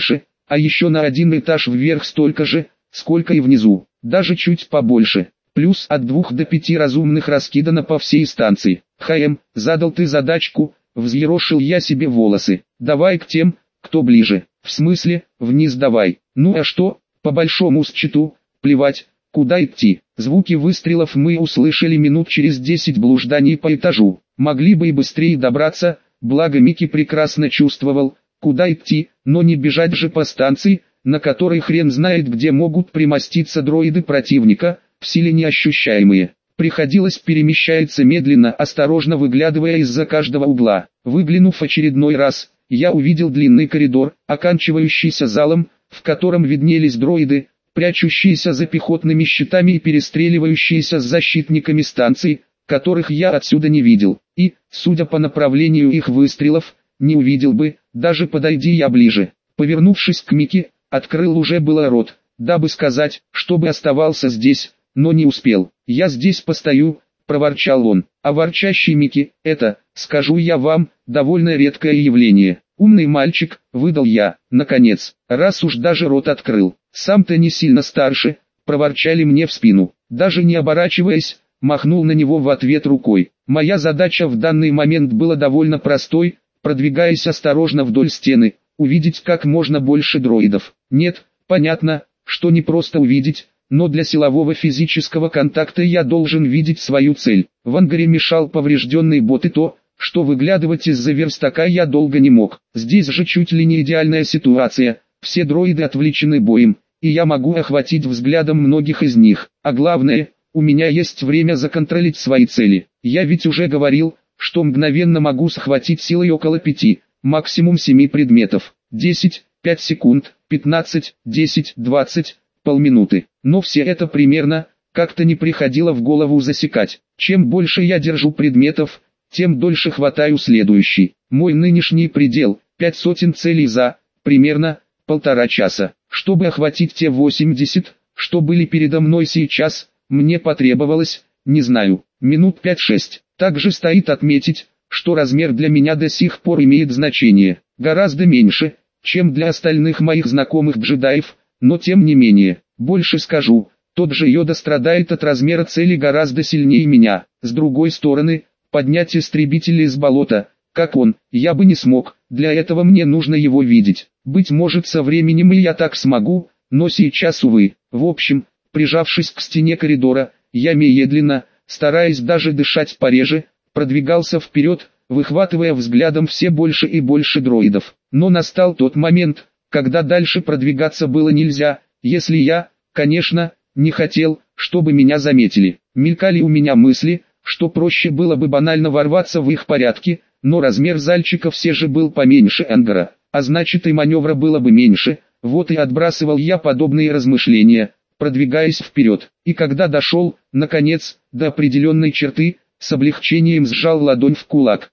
а еще на один этаж вверх столько же, сколько и внизу, даже чуть побольше. Плюс от 2 до 5 разумных раскидано по всей станции. Задал ты задачку, взъерошил я себе волосы. Давай к тем, кто ближе. В смысле, вниз давай. Ну а что, по большому счету, плевать, куда идти. Звуки выстрелов мы услышали минут через 10 блужданий по этажу. Могли бы и быстрее добраться, благо Микки прекрасно чувствовал, куда идти, но не бежать же по станции, на которой хрен знает где могут примоститься дроиды противника, в силе неощущаемые. Приходилось перемещаться медленно, осторожно выглядывая из-за каждого угла. Выглянув очередной раз, я увидел длинный коридор, оканчивающийся залом, в котором виднелись дроиды, прячущиеся за пехотными щитами и перестреливающиеся с защитниками станции, которых я отсюда не видел, и, судя по направлению их выстрелов, не увидел бы, даже подойди я ближе. Повернувшись к Микки, открыл уже было рот, дабы сказать, чтобы оставался здесь, но не успел. «Я здесь постою», — проворчал он, а ворчащий Микки, это, скажу я вам, довольно редкое явление. «Умный мальчик», — выдал я, наконец, раз уж даже рот открыл. «Сам-то не сильно старше», — проворчали мне в спину. Даже не оборачиваясь, махнул на него в ответ рукой. Моя задача в данный момент была довольно простой, продвигаясь осторожно вдоль стены, увидеть как можно больше дроидов. Нет, понятно, что не просто увидеть, но для силового физического контакта я должен видеть свою цель. В ангаре мешал поврежденный бот и то, что выглядывать из-за верстака я долго не мог. Здесь же чуть ли не идеальная ситуация, все дроиды отвлечены боем, и я могу охватить взглядом многих из них. А главное, у меня есть время законтролить свои цели. Я ведь уже говорил, что мгновенно могу схватить силой около 5, максимум 7 предметов. 10, 5 секунд, 15, 10, 20, полминуты. Но все это примерно, как-то не приходило в голову засекать. Чем больше я держу предметов, тем дольше хватаю следующий. Мой нынешний предел – 500 целей за, примерно, 1,5 часа. Чтобы охватить те 80, что были передо мной сейчас, мне потребовалось, не знаю, минут 5-6. Также стоит отметить, что размер для меня до сих пор имеет значение. Гораздо меньше, чем для остальных моих знакомых джедаев, но тем не менее. Больше скажу, тот же Йода страдает от размера цели гораздо сильнее меня. С другой стороны, поднять истребитель из болота, как он, я бы не смог, для этого мне нужно его видеть. Быть может со временем и я так смогу, но сейчас увы. В общем, прижавшись к стене коридора, я медленно, стараясь даже дышать пореже, продвигался вперед, выхватывая взглядом все больше и больше дроидов. Но настал тот момент, когда дальше продвигаться было нельзя, если я, конечно, не хотел, чтобы меня заметили. Мелькали у меня мысли, что проще было бы банально ворваться в их порядки, но размер зальчика все же был поменьше ангара, а значит и маневра было бы меньше, вот и отбрасывал я подобные размышления, продвигаясь вперед. И когда дошел, наконец, до определенной черты, с облегчением сжал ладонь в кулак.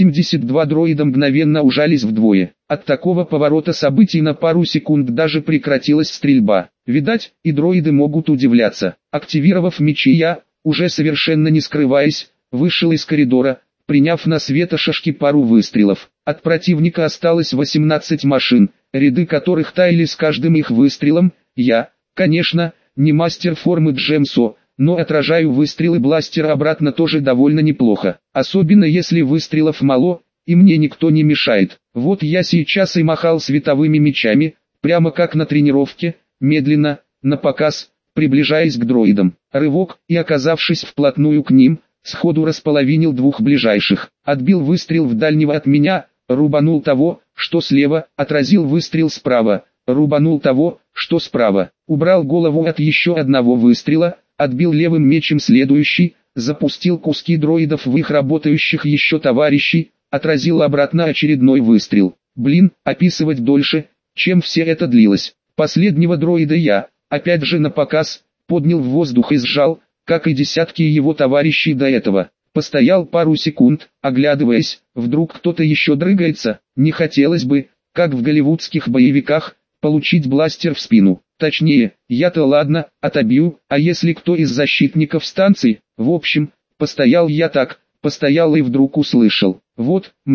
82 дроида мгновенно ужались вдвое. От такого поворота событий на пару секунд даже прекратилась стрельба. Видать, и дроиды могут удивляться. Активировав мечи я, уже совершенно не скрываясь, вышел из коридора, приняв на светошашки пару выстрелов. От противника осталось 18 машин, ряды которых таяли с каждым их выстрелом. Я, конечно, не мастер формы Джемсо, но отражаю выстрелы бластера обратно тоже довольно неплохо. Особенно если выстрелов мало, и мне никто не мешает. Вот я сейчас и махал световыми мечами, прямо как на тренировке, медленно, напоказ, приближаясь к дроидам. Рывок, и оказавшись вплотную к ним, сходу располовинил двух ближайших. Отбил выстрел в дальнего от меня, рубанул того, что слева, отразил выстрел справа, рубанул того, что справа. Убрал голову от еще одного выстрела, отбил левым мечем следующий, запустил куски дроидов в их работающих еще товарищей, отразил обратно очередной выстрел. Блин, описывать дольше, чем все это длилось. Последнего дроида я, опять же напоказ, поднял в воздух и сжал, как и десятки его товарищей до этого. Постоял пару секунд, оглядываясь, вдруг кто-то еще дрыгается. Не хотелось бы, как в голливудских боевиках, получить бластер в спину. Точнее, я-то ладно, отобью, а если кто из защитников станции? В общем, постоял я так, постоял и вдруг услышал. Вот, мля,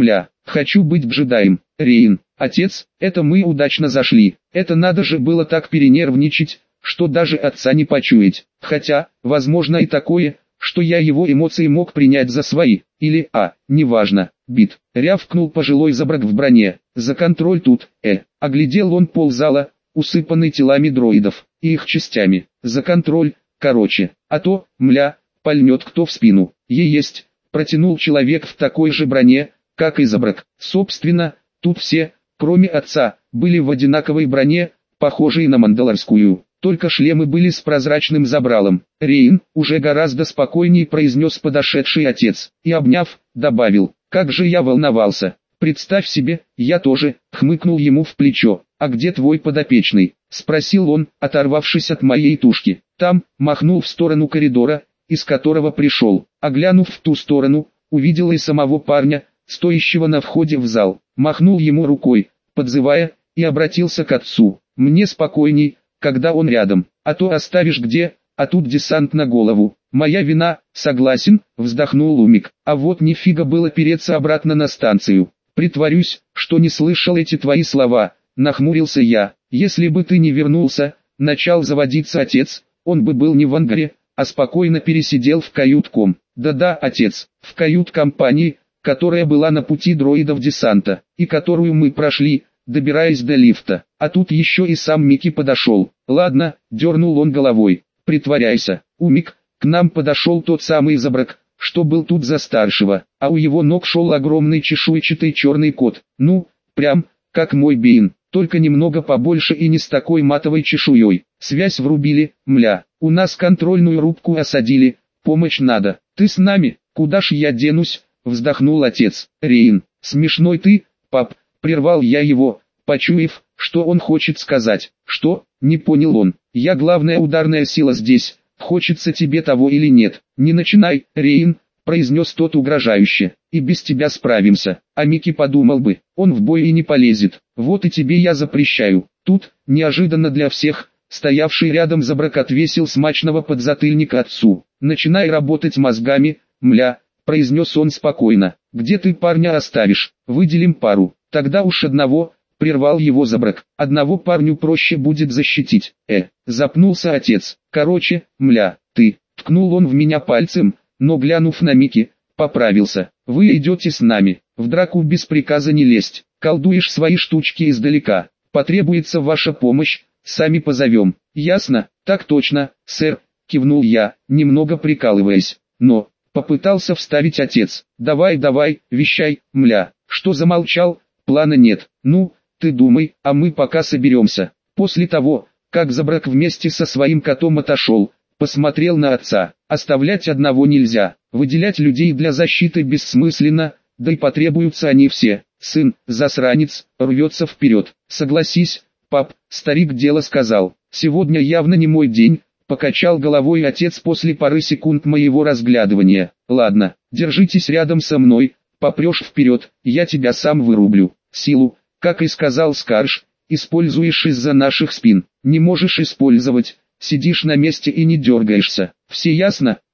Хочу быть джедаем. Рейн, отец, это мы удачно зашли. Это надо же было так перенервничать, что даже отца не почуять. Хотя, возможно и такое, что я его эмоции мог принять за свои. Или, неважно, бит. Рявкнул пожилой забрак в броне. За контроль тут, Оглядел он ползала, усыпанный телами дроидов, и их частями. За контроль, короче, а то, пальнет кто в спину. Есть, протянул человек в такой же броне, как и забрак. Собственно, тут все, кроме отца, были в одинаковой броне, похожей на мандалорскую. Только шлемы были с прозрачным забралом. Рейн, уже гораздо спокойнее произнес подошедший отец, и обняв, добавил, как же я волновался. Представь себе, я тоже, хмыкнул ему в плечо. А где твой подопечный? Спросил он, оторвавшись от моей тушки. Там, махнул в сторону коридора, из которого пришел. Оглянув в ту сторону, увидел и самого парня, стоящего на входе в зал. Махнул ему рукой, подзывая, и обратился к отцу. Мне спокойней, когда он рядом, а то оставишь где, а тут десант на голову. Моя вина, согласен, вздохнул Умик. А вот нифига было переться обратно на станцию. Притворюсь, что не слышал эти твои слова, нахмурился я. Если бы ты не вернулся, начал заводиться отец, он бы был не в ангаре, а спокойно пересидел в кают-ком. Да-да, отец, в кают-компании, которая была на пути дроидов десанта, и которую мы прошли, добираясь до лифта. А тут еще и сам Микки подошел. Ладно, дернул он головой. Притворяйся, Умик. К нам подошел тот самый забрак, что был тут за старшего, а у его ног шел огромный чешуйчатый черный кот. Ну, прям, как мой Бейн, только немного побольше и не с такой матовой чешуей. Связь врубили, у нас контрольную рубку осадили, помощь надо. Ты с нами? Куда ж я денусь? Вздохнул отец. Рейн, смешной ты, пап, прервал я его, почуяв, что он хочет сказать. Что? Не понял он. Я главная ударная сила здесь, хочется тебе того или нет. Не начинай, Рейн, произнес тот угрожающе. И без тебя справимся. А Микки подумал бы, он в бой и не полезет. Вот и тебе я запрещаю. Тут, неожиданно для всех, стоявший рядом забрак отвесил смачного подзатыльника отцу. Начинай работать мозгами, произнес он спокойно. Где ты парня оставишь? Выделим пару. Тогда уж одного, прервал его забрак. Одного парню проще будет защитить. Запнулся отец. Короче, ты. Ткнул он в меня пальцем, но глянув на Микки, поправился. Вы идете с нами. В драку без приказа не лезть. Колдуешь свои штучки издалека. Потребуется ваша помощь, сами позовем. Ясно? Так точно, сэр, кивнул я, немного прикалываясь. Но, попытался вставить отец. Давай, вещай, Что замолчал? Плана нет. Ну, ты думай, а мы пока соберемся. После того, как забрак вместе со своим котом отошел, посмотрел на отца. Оставлять одного нельзя. Выделять людей для защиты бессмысленно, да и потребуются они все. Сын, засранец, рвется вперед. Согласись, пап, старик дело сказал. Сегодня явно не мой день, покачал головой отец после пары секунд моего разглядывания. Ладно, держитесь рядом со мной, попрешь вперед, я тебя сам вырублю. Силу, как и сказал Скарш, используешь из-за наших спин. Не можешь использовать, сидишь на месте и не дергаешься. Все ясно?